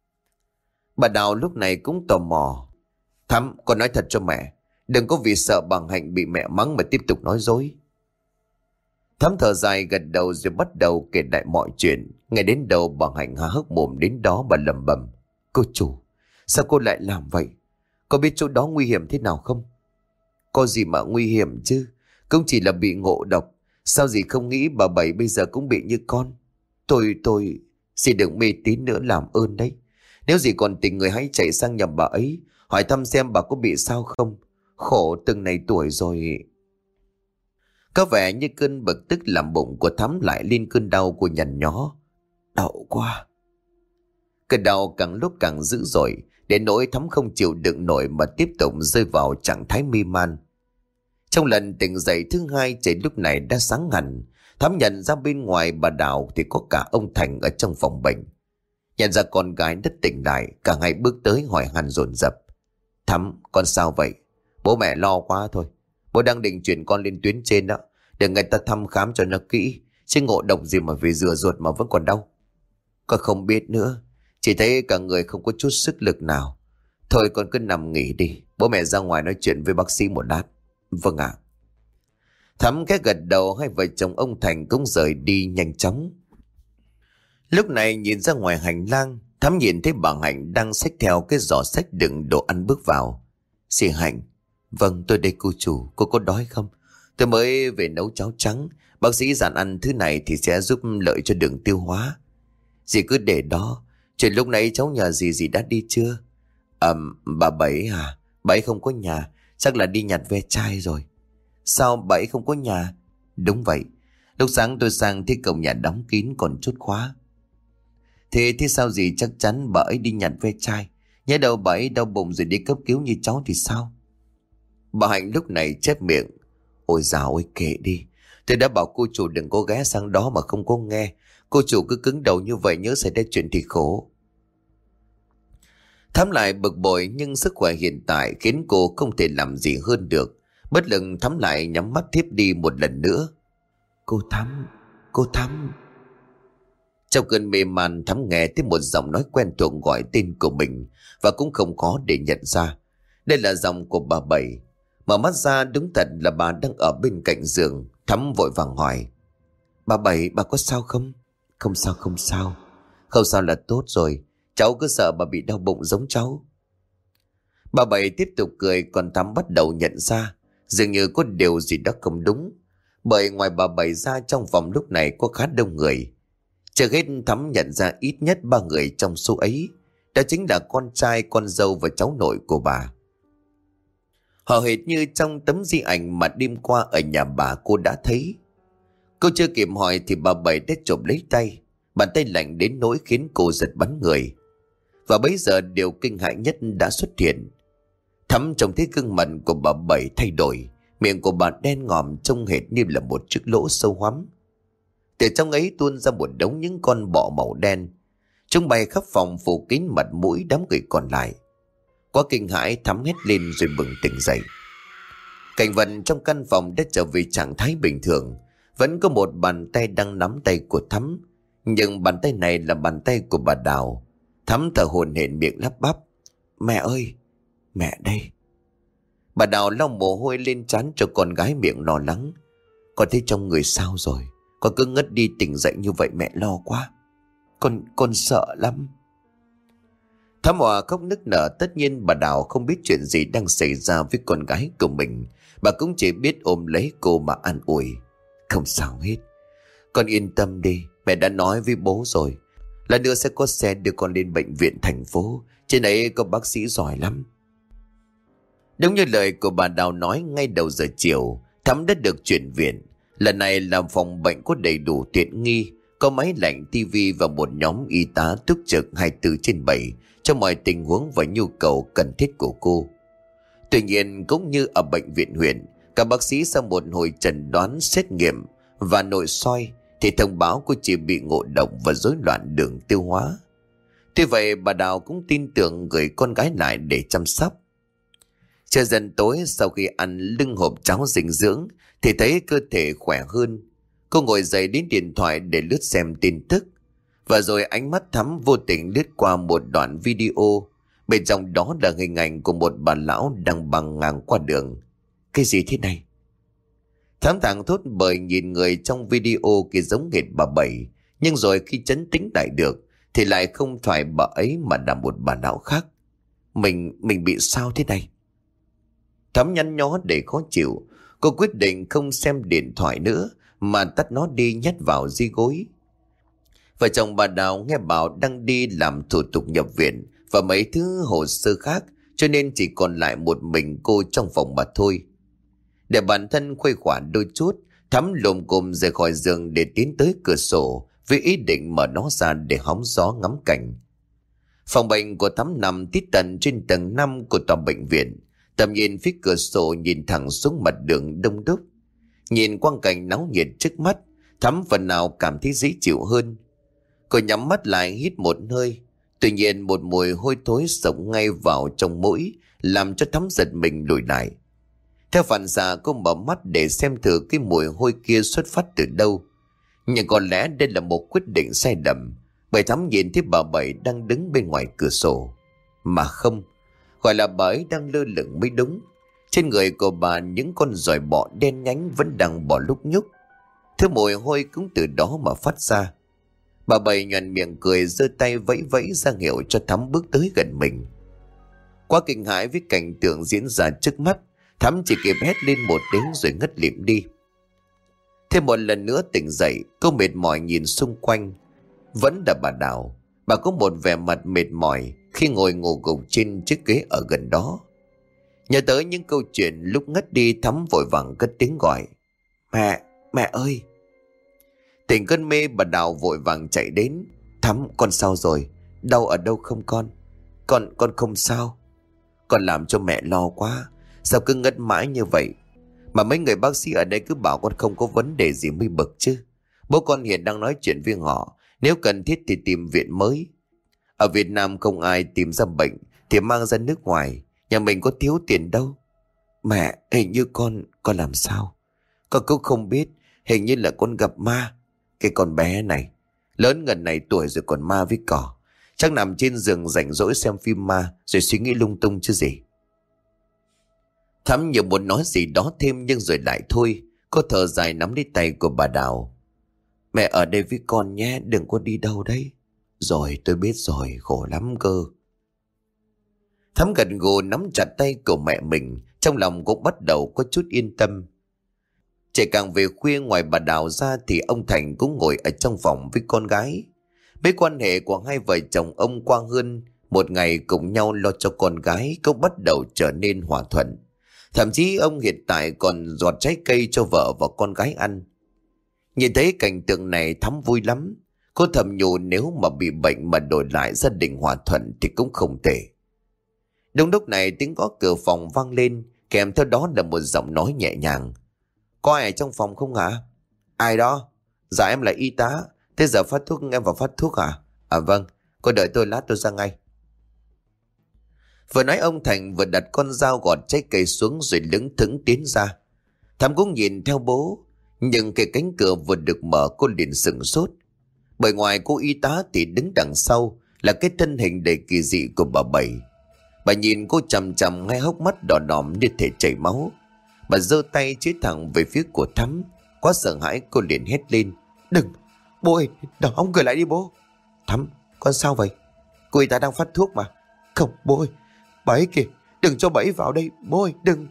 Bà Đào lúc này cũng tò mò. Thắm, con nói thật cho mẹ. Đừng có vì sợ bà Hạnh bị mẹ mắng mà tiếp tục nói dối. Thắm thở dài gật đầu rồi bắt đầu kể lại mọi chuyện. Ngay đến đầu bà Hạnh há hốc mồm, đến đó bà lẩm bẩm. Cô chủ, sao cô lại làm vậy? Có biết chỗ đó nguy hiểm thế nào không? Có gì mà nguy hiểm chứ? Cũng chỉ là bị ngộ độc. Sao dì không nghĩ bà Bảy bây giờ cũng bị như con? Tôi... Dì đừng mê tín nữa, làm ơn đấy. Nếu dì còn tình người hãy chạy sang nhà bà ấy, hỏi thăm xem bà có bị sao không. Khổ từng này tuổi rồi. Có vẻ như cơn bực tức làm bụng của Thắm lại lên cơn đau của nhằn nhó. Đau quá. Cơn đau càng lúc càng dữ dội, đến nỗi Thắm không chịu đựng nổi mà tiếp tục rơi vào trạng thái mê man. Trong lần tỉnh dậy thứ hai, trời lúc này đã sáng hẳn. Thắm nhận ra bên ngoài bà Đào thì có cả ông Thành ở trong phòng bệnh. Nhận ra con gái đất tỉnh lại, cả hai bước tới hỏi han dồn dập. Thắm, con sao vậy? Bố mẹ lo quá thôi. Bố đang định chuyển con lên tuyến trên đó, để người ta thăm khám cho nó kỹ, chứ ngộ độc gì mà về rửa ruột mà vẫn còn đau. Con không biết nữa, chỉ thấy cả người không có chút sức lực nào. Thôi con cứ nằm nghỉ đi, bố mẹ ra ngoài nói chuyện với bác sĩ một lát. Vâng ạ. Thắm khẽ gật đầu, hai vợ chồng ông Thành cũng rời đi nhanh chóng. Lúc này nhìn ra ngoài hành lang, Thắm nhìn thấy bà Hạnh đang xách theo cái giỏ xách đựng đồ ăn bước vào. Chị Hạnh. Vâng, tôi đây cô chủ, cô có đói không? Tôi mới về nấu cháo trắng, bác sĩ dặn ăn thứ này thì sẽ giúp lợi cho đường tiêu hóa. Dì cứ để đó. Chuyện lúc nãy cháu nhờ dì đã đi chưa? Bà Bảy à? Bà ấy không có nhà, chắc là đi nhặt ve chai rồi. Sao bà ấy không có nhà? Đúng vậy, lúc sáng tôi sang thấy cổng nhà đóng kín còn chốt khóa. Thế sao dì chắc chắn bà ấy đi nhặt ve chai? Nhớ đâu bà ấy đau bụng rồi đi cấp cứu như cháu thì sao? Bà Hạnh lúc này chép miệng. Ôi dào ôi, kệ đi. Tôi đã bảo cô chủ đừng có ghé sang đó mà không có nghe. Cô chủ cứ cứng đầu như vậy, nhớ xảy ra chuyện thì khổ. Thắm lại bực bội, nhưng sức khỏe hiện tại khiến cô không thể làm gì hơn được. Bất lực Thắm lại nhắm mắt thiếp đi một lần nữa. Cô Thắm, cô Thắm. Trong cơn mê man, Thắm nghe thấy một giọng nói quen thuộc gọi tên của mình, và cũng không khó để nhận ra. Đây là giọng của bà Bảy. Mở mắt ra, đúng thật là bà đang ở bên cạnh giường. Thắm vội vàng hỏi. Bà Bảy, bà có sao không? Không sao, không sao. Không sao là tốt rồi. Cháu cứ sợ bà bị đau bụng giống cháu. Bà Bảy tiếp tục cười, còn Thắm bắt đầu nhận ra dường như có điều gì đó không đúng. Bởi ngoài bà Bảy ra, trong phòng lúc này có khá đông người. Chưa hết, Thắm nhận ra ít nhất 3 người trong số ấy. Đó chính là con trai, con dâu và cháu nội của bà. Họ hệt như trong tấm di ảnh mà đêm qua ở nhà bà cô đã thấy. Cô chưa kịp hỏi thì bà Bảy đã chộp lấy tay. Bàn tay lạnh đến nỗi khiến cô giật bắn người. Và bấy giờ điều kinh hãi nhất đã xuất hiện. Thắm trông thấy gương mặt của bà Bảy thay đổi. Miệng của bà đen ngòm, trông hệt như là một chiếc lỗ sâu hoắm. Từ trong ấy tuôn ra một đống những con bọ màu đen. Chúng bay khắp phòng phủ kín mặt mũi đám người còn lại. Quá kinh hãi, Thắm hét lên rồi bừng tỉnh dậy. Cảnh vật trong căn phòng đã trở về trạng thái bình thường. Vẫn có một bàn tay đang nắm tay của Thắm, nhưng bàn tay này là bàn tay của bà Đào. Thắm thở hổn hển, miệng lắp bắp. Mẹ ơi, mẹ đây. Bà Đào lau mồ hôi lên trán cho con gái, miệng lo lắng. Con thấy trong người sao rồi? Con cứ ngất đi tỉnh dậy như vậy, mẹ lo quá. Con sợ lắm. Thắm Hòa khóc nức nở. Tất nhiên bà Đào không biết chuyện gì đang xảy ra với con gái của mình. Bà cũng chỉ biết ôm lấy cô mà an ủi. Không sao hết, con yên tâm đi. Mẹ đã nói với bố rồi, là nữa sẽ có xe đưa con lên bệnh viện thành phố. Trên ấy có bác sĩ giỏi lắm. Đúng như lời của bà Đào nói, ngay đầu giờ chiều Thắm đã được chuyển viện. Lần này là phòng bệnh có đầy đủ tiện nghi, có máy lạnh, tivi và một nhóm y tá túc trực 24/7 cho mọi tình huống và nhu cầu cần thiết của cô. Tuy nhiên, cũng như ở bệnh viện huyện, các bác sĩ sau một hồi chẩn đoán, xét nghiệm và nội soi thì thông báo cô chỉ bị ngộ độc và rối loạn đường tiêu hóa. Tuy vậy bà Đào cũng tin tưởng gửi con gái lại để chăm sóc. Trời dần tối, sau khi ăn lưng hộp cháo dinh dưỡng thì thấy cơ thể khỏe hơn. Cô ngồi dậy đến điện thoại để lướt xem tin tức. Và rồi ánh mắt Thắm vô tình lướt qua một đoạn video. Bên trong đó là hình ảnh của một bà lão đang băng ngang qua đường. Cái gì thế này? Thắm thảng thốt bởi nhìn người trong video kia giống hệt bà Bảy. Nhưng rồi khi trấn tĩnh lại được thì lại không phải bà ấy mà là một bà lão khác. Mình bị sao thế này? Thắm nhăn nhó để khó chịu. Cô quyết định không xem điện thoại nữa mà tắt nó đi, nhét vào di gối. Vợ chồng bà Đào nghe bảo đang đi làm thủ tục nhập viện và mấy thứ hồ sơ khác, cho nên chỉ còn lại một mình cô trong phòng mà thôi. Để bản thân khuây khỏa đôi chút, Thắm lồm cồm rời khỏi giường để tiến tới cửa sổ với ý định mở nó ra để hóng gió ngắm cảnh. Phòng bệnh của Thắm nằm tít tận trên tầng 5 của tòa bệnh viện. Tầm nhìn phía cửa sổ nhìn thẳng xuống mặt đường đông đúc. Nhìn quang cảnh náo nhiệt trước mắt, Thắm phần nào cảm thấy dễ chịu hơn. Cô nhắm mắt lại hít một hơi. Tuy nhiên một mùi hôi thối xộc ngay vào trong mũi làm cho Thắm giật mình lùi lại. Theo phản xạ cô mở mắt để xem thử cái mùi hôi kia xuất phát từ đâu. Nhưng có lẽ đây là một quyết định sai lầm, bởi Thắm nhìn thấy bà Bảy đang đứng bên ngoài cửa sổ. Mà không, gọi là bà ấy đang lơ lửng mới đúng. Trên người của bà những con giòi bọ đen nhánh vẫn đang bò lúc nhúc. Thứ mùi hôi cũng từ đó mà phát ra. Bà Bảy nhoẻn miệng cười, giơ tay vẫy vẫy ra hiệu cho Thắm bước tới gần mình. Quá kinh hãi với cảnh tượng diễn ra trước mắt, Thắm chỉ kịp hét lên một tiếng rồi ngất lịm đi. Thêm một lần nữa tỉnh dậy, cô mệt mỏi nhìn xung quanh. Vẫn là bà Đào. Bà có một vẻ mặt mệt mỏi khi ngồi ngủ gục trên chiếc ghế ở gần đó. Nhớ tới những câu chuyện lúc ngất đi, Thắm vội vàng cất tiếng gọi. Mẹ ơi! Tỉnh cơn mê, bà Đào vội vàng chạy đến. Thắm, con sao rồi? Đau ở đâu không con? Con không sao. Con làm cho mẹ lo quá. Sao cứ ngất mãi như vậy? Mà mấy người bác sĩ ở đây cứ bảo con không có vấn đề gì mới bực chứ. Bố con hiện đang nói chuyện với họ, nếu cần thiết thì tìm viện mới. Ở Việt Nam không ai tìm ra bệnh thì mang ra nước ngoài. Nhà mình có thiếu tiền đâu. Mẹ, hình như con làm sao? Con cũng không biết. Hình như là con gặp ma. Cái con bé này lớn gần này tuổi rồi còn ma với cỏ. Chắc nằm trên giường rảnh rỗi xem phim ma rồi suy nghĩ lung tung chứ gì. Thắm nhiều muốn nói gì đó thêm nhưng rồi lại thôi. Cô thở dài nắm lấy tay của bà Đào. Mẹ ở đây với con nhé, đừng có đi đâu đấy. Rồi tôi biết rồi, khổ lắm cơ. Thắm gật gù nắm chặt tay của mẹ mình, trong lòng cũng bắt đầu có chút yên tâm. Trời càng về khuya, ngoài bà Đào ra thì ông Thành cũng ngồi ở trong phòng với con gái. Với quan hệ của hai vợ chồng ông Quang hơn, một ngày cùng nhau lo cho con gái cũng bắt đầu trở nên hòa thuận. Thậm chí ông hiện tại còn giọt trái cây cho vợ và con gái ăn. Nhìn thấy cảnh tượng này Thắm vui lắm. Cô thầm nhủ nếu mà bị bệnh mà đổi lại gia đình hòa thuận thì cũng không tệ. Đúng lúc này tiếng gõ cửa phòng vang lên, kèm theo đó là một giọng nói nhẹ nhàng. Có ai ở trong phòng không hả? Ai đó? Dạ em là y tá. Thế giờ phát thuốc em vào phát thuốc hả? À vâng, cô đợi tôi lát tôi ra ngay. Vừa nói ông Thành vừa đặt con dao gọt trái cây xuống rồi lững thững tiến ra. Thắm cũng nhìn theo bố, nhưng cái cánh cửa vừa được mở cô liền sửng sốt. Bởi ngoài cô y tá thì đứng đằng sau là cái thân hình đầy kỳ dị của bà Bảy. Bà nhìn cô chằm chằm, ngay hốc mắt đỏ đỏm như thể chảy máu. Bà giơ tay chỉ thẳng về phía của Thắm. Quá sợ hãi cô liền hét lên. Đừng, bố ơi, đừng, ông cười lại đi bố. Thắm, con sao vậy? Cô y tá đang phát thuốc mà. Không bố ơi, bà ấy kìa, đừng cho bà ấy vào đây, bố ơi, đừng.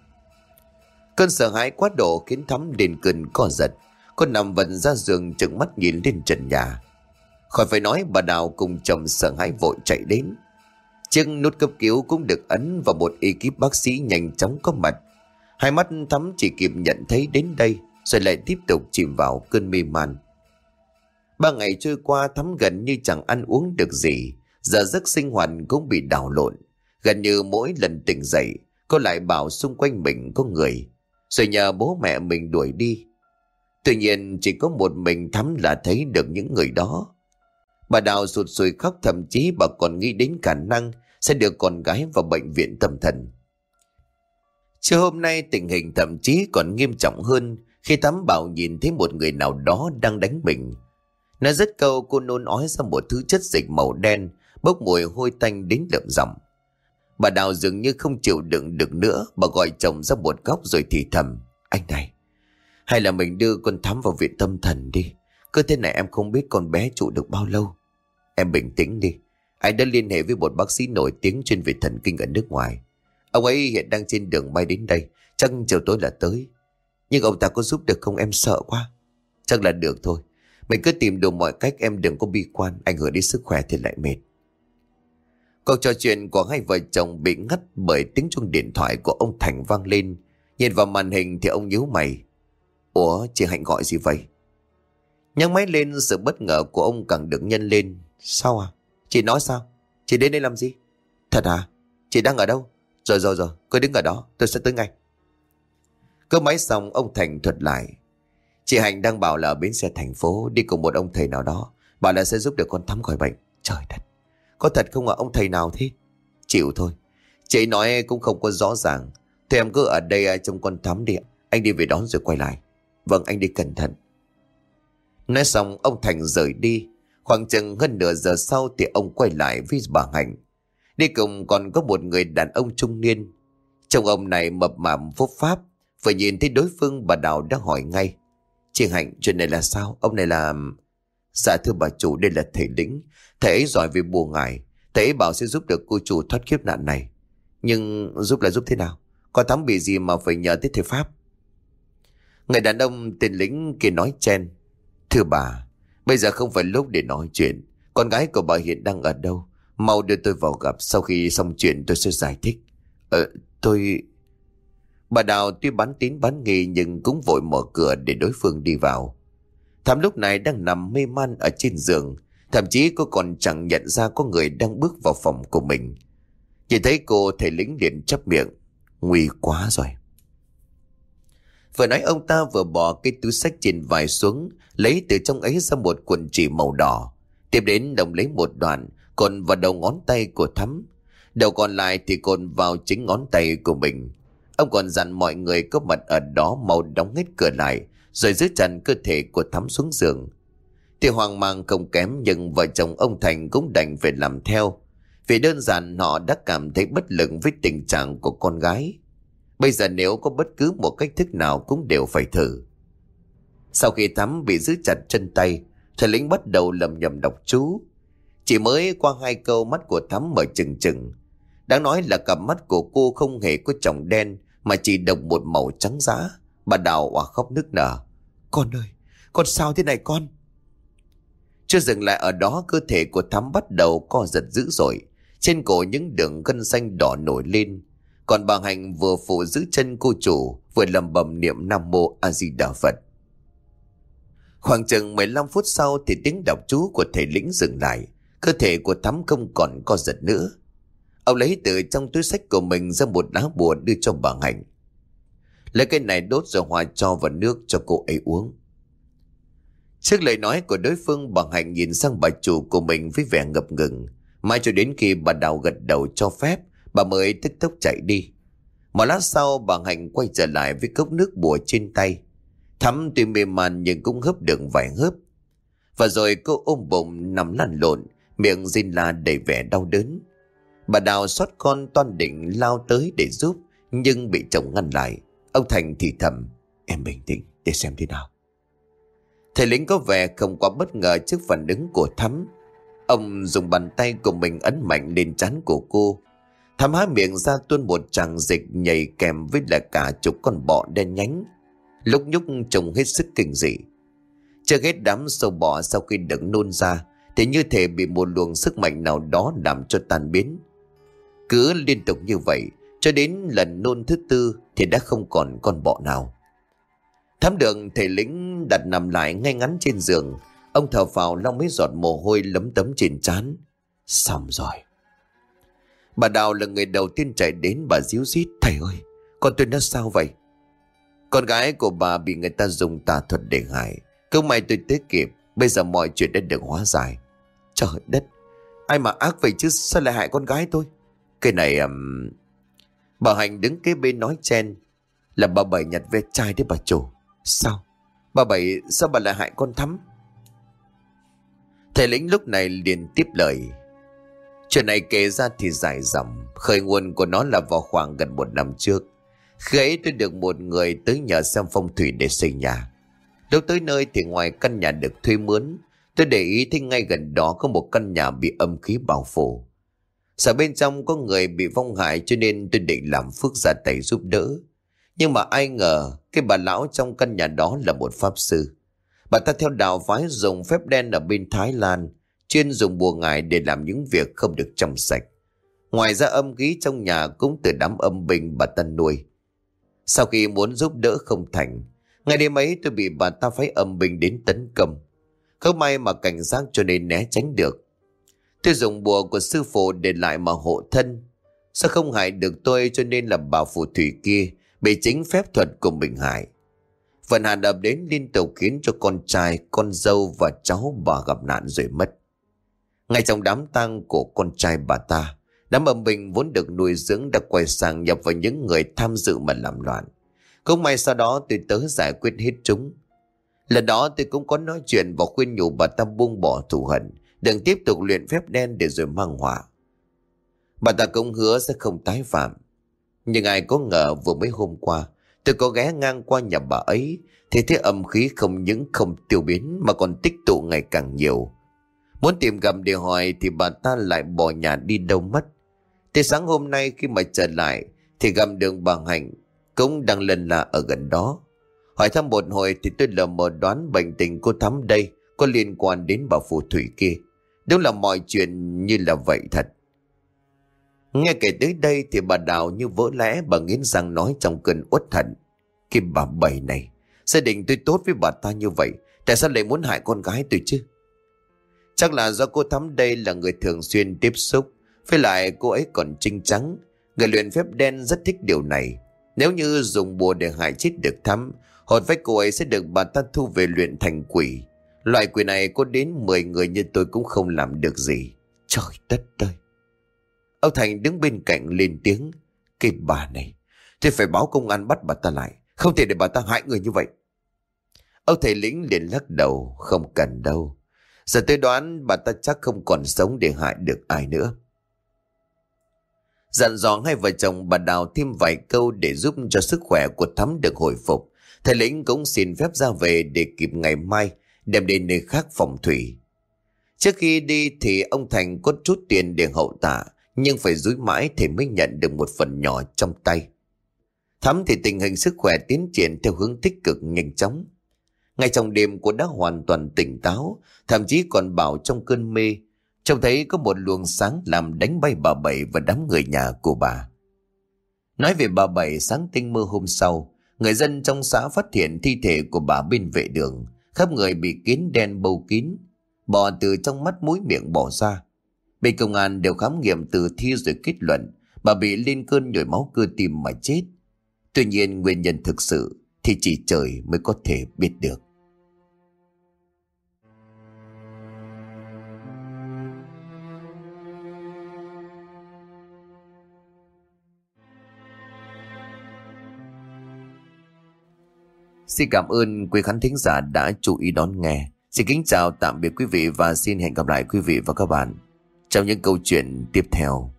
Cơn sợ hãi quá độ khiến Thắm liền cơn co giật. Cô nằm vật ra giường trừng mắt nhìn lên trần nhà. Khỏi phải nói, bà Đào cùng chồng sợ hãi vội chạy đến. Chiếc nút cấp cứu cũng được ấn và một ekip bác sĩ nhanh chóng có mặt. Hai mắt Thắm chỉ kịp nhận thấy đến đây rồi lại tiếp tục chìm vào cơn mê man. 3 ngày trôi qua, Thắm gần như chẳng ăn uống được gì. Giờ giấc sinh hoạt cũng bị đảo lộn. Gần như mỗi lần tỉnh dậy cô lại bảo xung quanh mình có người, rồi nhờ bố mẹ mình đuổi đi. Tuy nhiên chỉ có một mình Thắm là thấy được những người đó. Bà Đào sụt sùi khóc, thậm chí bà còn nghĩ đến khả năng sẽ đưa con gái vào bệnh viện tâm thần. Trưa hôm nay tình hình thậm chí còn nghiêm trọng hơn khi Thắm bảo nhìn thấy một người nào đó đang đánh mình. Nó dứt câu, cô nôn ói ra một thứ chất dịch màu đen bốc mùi hôi tanh đến lợm giọng. Bà Đào dường như không chịu đựng được nữa, bà gọi chồng ra một góc rồi thì thầm: Anh này, hay là mình đưa con Thắm vào viện tâm thần đi. Cứ thế này em không biết con bé trụ được bao lâu. Em bình tĩnh đi. Anh đã liên hệ với một bác sĩ nổi tiếng chuyên về thần kinh ở nước ngoài. Ông ấy hiện đang trên đường bay đến đây, chắc chiều tối là tới. Nhưng ông ta có giúp được không, em sợ quá. Chắc là được thôi. Mình cứ tìm đủ mọi cách, em đừng có bi quan, ảnh hưởng đến sức khỏe thì lại mệt. Cuộc trò chuyện của hai vợ chồng bị ngắt bởi tiếng chuông điện thoại của ông Thành vang lên. Nhìn vào màn hình thì ông nhíu mày. Ủa, chị Hạnh gọi gì vậy? Nhấc máy lên, sự bất ngờ của ông càng được nhân lên. Sao à? Chị nói sao? Chị đến đây làm gì? Thật à? Chị đang ở đâu? Rồi, cứ đứng ở đó, tôi sẽ tới ngay. Cúp máy xong, ông Thành thuật lại. Chị Hạnh đang bảo là ở bến xe thành phố đi cùng một ông thầy nào đó, bảo là sẽ giúp được con Thắm khỏi bệnh. Trời đất, có thật không ạ? Ông thầy nào thế? Chịu thôi, chị nói cũng không có rõ ràng. Thôi em cứ ở đây trông con Thắm đi, anh đi về đón rồi quay lại. Vâng, anh đi cẩn thận. Nói xong ông Thành rời đi. Khoảng chừng hơn nửa giờ sau thì ông quay lại với bà Hạnh. Đi cùng còn có một người đàn ông trung niên. Trông ông này mập mạp phúc pháp. Vừa nhìn thấy đối phương, bà Đào đã hỏi ngay: Chị Hạnh, chuyện này là sao? Ông này là... Dạ thưa bà chủ, đây là thầy Lĩnh. Thầy ấy giỏi về bùa ngải. Thầy ấy bảo sẽ giúp được cô chủ thoát kiếp nạn này. Nhưng giúp là giúp thế nào? Con Thắm bị gì mà phải nhờ tới thầy Pháp? Người đàn ông tên Lĩnh kia nói chen: Thưa bà, bây giờ không phải lúc để nói chuyện. Con gái của bà hiện đang ở đâu? Mau đưa tôi vào gặp, sau khi xong chuyện tôi sẽ giải thích. Tôi... Bà Đào tuy bán tín bán nghi nhưng cũng vội mở cửa để đối phương đi vào. Thắm lúc này đang nằm mê man ở trên giường. Thậm chí cô còn chẳng nhận ra có người đang bước vào phòng của mình. Nhìn thấy cô, thầy Lĩnh liền chắp miệng: Nguy quá rồi. Vừa nói ông ta vừa bỏ cái túi xách trên vai xuống, lấy từ trong ấy ra một cuộn chỉ màu đỏ. Tiếp đến đồng lấy một đoạn cột vào đầu ngón tay của Thắm. Đầu còn lại thì cột vào chính ngón tay của mình. Ông còn dặn mọi người có mặt ở đó mau đóng hết cửa lại, rồi giữ chặt cơ thể của Thắm xuống giường. Thì hoang mang không kém, nhưng vợ chồng ông Thành cũng đành phải làm theo. Vì đơn giản họ đã cảm thấy bất lực với tình trạng của con gái. Bây giờ nếu có bất cứ một cách thức nào cũng đều phải thử. Sau khi Thắm bị giữ chặt chân tay, thầy Lĩnh bắt đầu lầm nhầm đọc chú. Chỉ mới qua 2 câu, mắt của Thắm mở trừng trừng. Đáng nói là cặp mắt của cô không hề có tròng đen, mà chỉ độc một màu trắng dã. Bà Đào òa khóc nức nở: Con ơi, con sao thế này con? Chưa dừng lại ở đó, cơ thể của Thắm bắt đầu co giật dữ dội. Trên cổ những đường gân xanh đỏ nổi lên. Còn bà Hạnh vừa phụ giữ chân cô chủ, vừa lẩm bẩm niệm Nam Mô A Di Đà Phật. Khoảng chừng 15 phút sau thì tiếng đọc chú của thầy Lĩnh dừng lại. Cơ thể của Thắm không còn co giật nữa. Ông lấy từ trong túi xách của mình ra một lá bùa đưa cho bà Hạnh. Lấy cái này đốt rồi hòa cho vào nước cho cô ấy uống. Trước lời nói của đối phương, bà Hạnh nhìn sang bà chủ của mình với vẻ ngập ngừng. Mãi cho đến khi bà Đào gật đầu cho phép, bà mới tức tốc chạy đi. Một lát sau, bà Hạnh quay trở lại với cốc nước bùa trên tay. Thắm tuy mê man nhưng cũng hớp được vài hớp. Và rồi cô ôm bụng nằm lăn lộn, miệng rên la đầy vẻ đau đớn. Bà Đào xót con toan định lao tới để giúp, nhưng bị chồng ngăn lại. Ông Thành thì thầm: Em bình tĩnh để xem thế nào. Thầy Lĩnh có vẻ không quá bất ngờ trước phản ứng của Thắm. Ông dùng bàn tay của mình ấn mạnh lên trán của cô. Thắm há miệng ra tuôn một tràng dịch nhảy kèm với là cả chục con bọ đen nhánh, lúc nhúc trông hết sức kinh dị. Chưa hết, đám sâu bọ sau khi được nôn ra thì như thể bị một luồng sức mạnh nào đó làm cho tan biến. Cứ liên tục như vậy cho đến lần nôn thứ 4 thì đã không còn con bọ nào. Thắm được thầy Lĩnh đặt nằm lại ngay ngắn trên giường. Ông thở phào lau mấy giọt mồ hôi lấm tấm trên trán. Xong rồi. Bà Đào là người đầu tiên chạy đến, bà ríu rít: Thầy ơi, con tôi nó sao vậy? Con gái của bà bị người ta dùng tà thuật để hại. Không may tôi tới kịp, bây giờ mọi chuyện đã được hóa giải. Trời đất, ai mà ác vậy chứ, sao lại hại con gái tôi? Cái này Bà Hạnh đứng kế bên nói chen. Là bà Bảy nhặt ve chai đấy bà chủ. Sao? Bà Bảy, sao bà lại hại con Thắm? Thầy lĩnh lúc này liền tiếp lời. Chuyện này kể ra thì dài dòng. Khởi nguồn của nó là vào khoảng gần 1 năm trước. Khi ấy tôi được một người tới nhờ xem phong thủy để xây nhà. Lúc tới nơi thì ngoài căn nhà được thuê mướn, tôi để ý thấy ngay gần đó có một căn nhà bị âm khí bao phủ. Sợ bên trong có người bị vong hại cho nên tôi định làm phước ra tay giúp đỡ. Nhưng mà ai ngờ cái bà lão trong căn nhà đó là một pháp sư. Bà ta theo đạo phái dùng phép đen ở bên Thái Lan, chuyên dùng bùa ngải để làm những việc không được trong sạch. Ngoài ra âm khí trong nhà cũng từ đám âm binh bà ta nuôi. Sau khi muốn giúp đỡ không thành, ngày đêm ấy tôi bị bà ta phái âm binh đến tấn công. Không may mà cảnh giác cho nên né tránh được. Tôi dùng bùa của sư phụ để lại mà hộ thân. Sao không hại được tôi cho nên là bà phù thủy kia bị chính phép thuật của mình hại. Vận hạn ập đến liên tục khiến cho con trai, con dâu và cháu bà gặp nạn rồi mất. Ngay trong đám tang của con trai bà ta, đám âm binh vốn được nuôi dưỡng đã quay sang nhập vào những người tham dự mà làm loạn. Không may sau đó tôi tới giải quyết hết chúng. Lần đó tôi cũng có nói chuyện và khuyên nhủ bà ta buông bỏ thù hận, đừng tiếp tục luyện phép đen để rồi mang họa. Bà ta cũng hứa sẽ không tái phạm. Nhưng ai có ngờ vừa mấy hôm qua tôi có ghé ngang qua nhà bà ấy thì thấy âm khí không những không tiêu biến mà còn tích tụ ngày càng nhiều. Muốn tìm gặp để hỏi thì bà ta lại bỏ nhà đi đâu mất. Tới sáng hôm nay khi mà trở lại thì gặp được bà Hạnh cũng đang lần là ở gần đó. Hỏi thăm một hồi thì tôi lờ mờ đoán bệnh tình cô Thắm đây có liên quan đến bà phù thủy kia. Đúng là mọi chuyện như là vậy thật. Nghe kể tới đây thì bà Đào như vỡ lẽ, bà nghiến răng nói trong cơn uất hận. Cái bà Bảy này, gia đình tôi tốt với bà ta như vậy, tại sao lại muốn hại con gái tôi chứ? Chắc là do cô Thắm đây là người thường xuyên tiếp xúc, với lại cô ấy còn trinh trắng. Người luyện phép đen rất thích điều này. Nếu như dùng bùa để hại chết được Thắm, hồn phách cô ấy sẽ được bà ta thu về luyện thành quỷ. Loại quỷ này có đến 10 người như tôi cũng không làm được gì. Trời đất ơi! Ông Thành đứng bên cạnh lên tiếng. Cái bà này, tôi phải báo công an bắt bà ta lại. Không thể để bà ta hại người như vậy. Ông thầy lĩnh liền lắc đầu. Không cần đâu. Giờ tôi đoán bà ta chắc không còn sống để hại được ai nữa. Dặn dò hai vợ chồng bà Đào thêm vài câu để giúp cho sức khỏe của Thắm được hồi phục. Thầy lĩnh cũng xin phép ra về để kịp ngày mai đem đến nơi khác phòng thủy. Trước khi đi thì ông Thành có chút tiền để hậu tạ, nhưng phải dúi mãi thì mới nhận được một phần nhỏ trong tay. Thắm thì tình hình sức khỏe tiến triển theo hướng tích cực nhanh chóng. Ngay trong đêm cô đã hoàn toàn tỉnh táo, thậm chí còn bảo trong cơn mê trông thấy có một luồng sáng làm đánh bay bà Bảy và đám người nhà của bà. Nói về bà Bảy, sáng tinh mơ hôm sau, người dân trong xã phát hiện thi thể của bà bên vệ đường, khắp người bị kiến đen bâu kín, bò từ trong mắt mũi miệng bỏ ra. Bên công an đều khám nghiệm tử thi rồi kết luận bà bị lên cơn nhồi máu cơ tim mà chết. Tuy nhiên nguyên nhân thực sự thì chỉ trời mới có thể biết được. Xin cảm ơn quý khán thính giả đã chú ý đón nghe. Xin kính chào tạm biệt quý vị và xin hẹn gặp lại quý vị và các bạn trong những câu chuyện tiếp theo.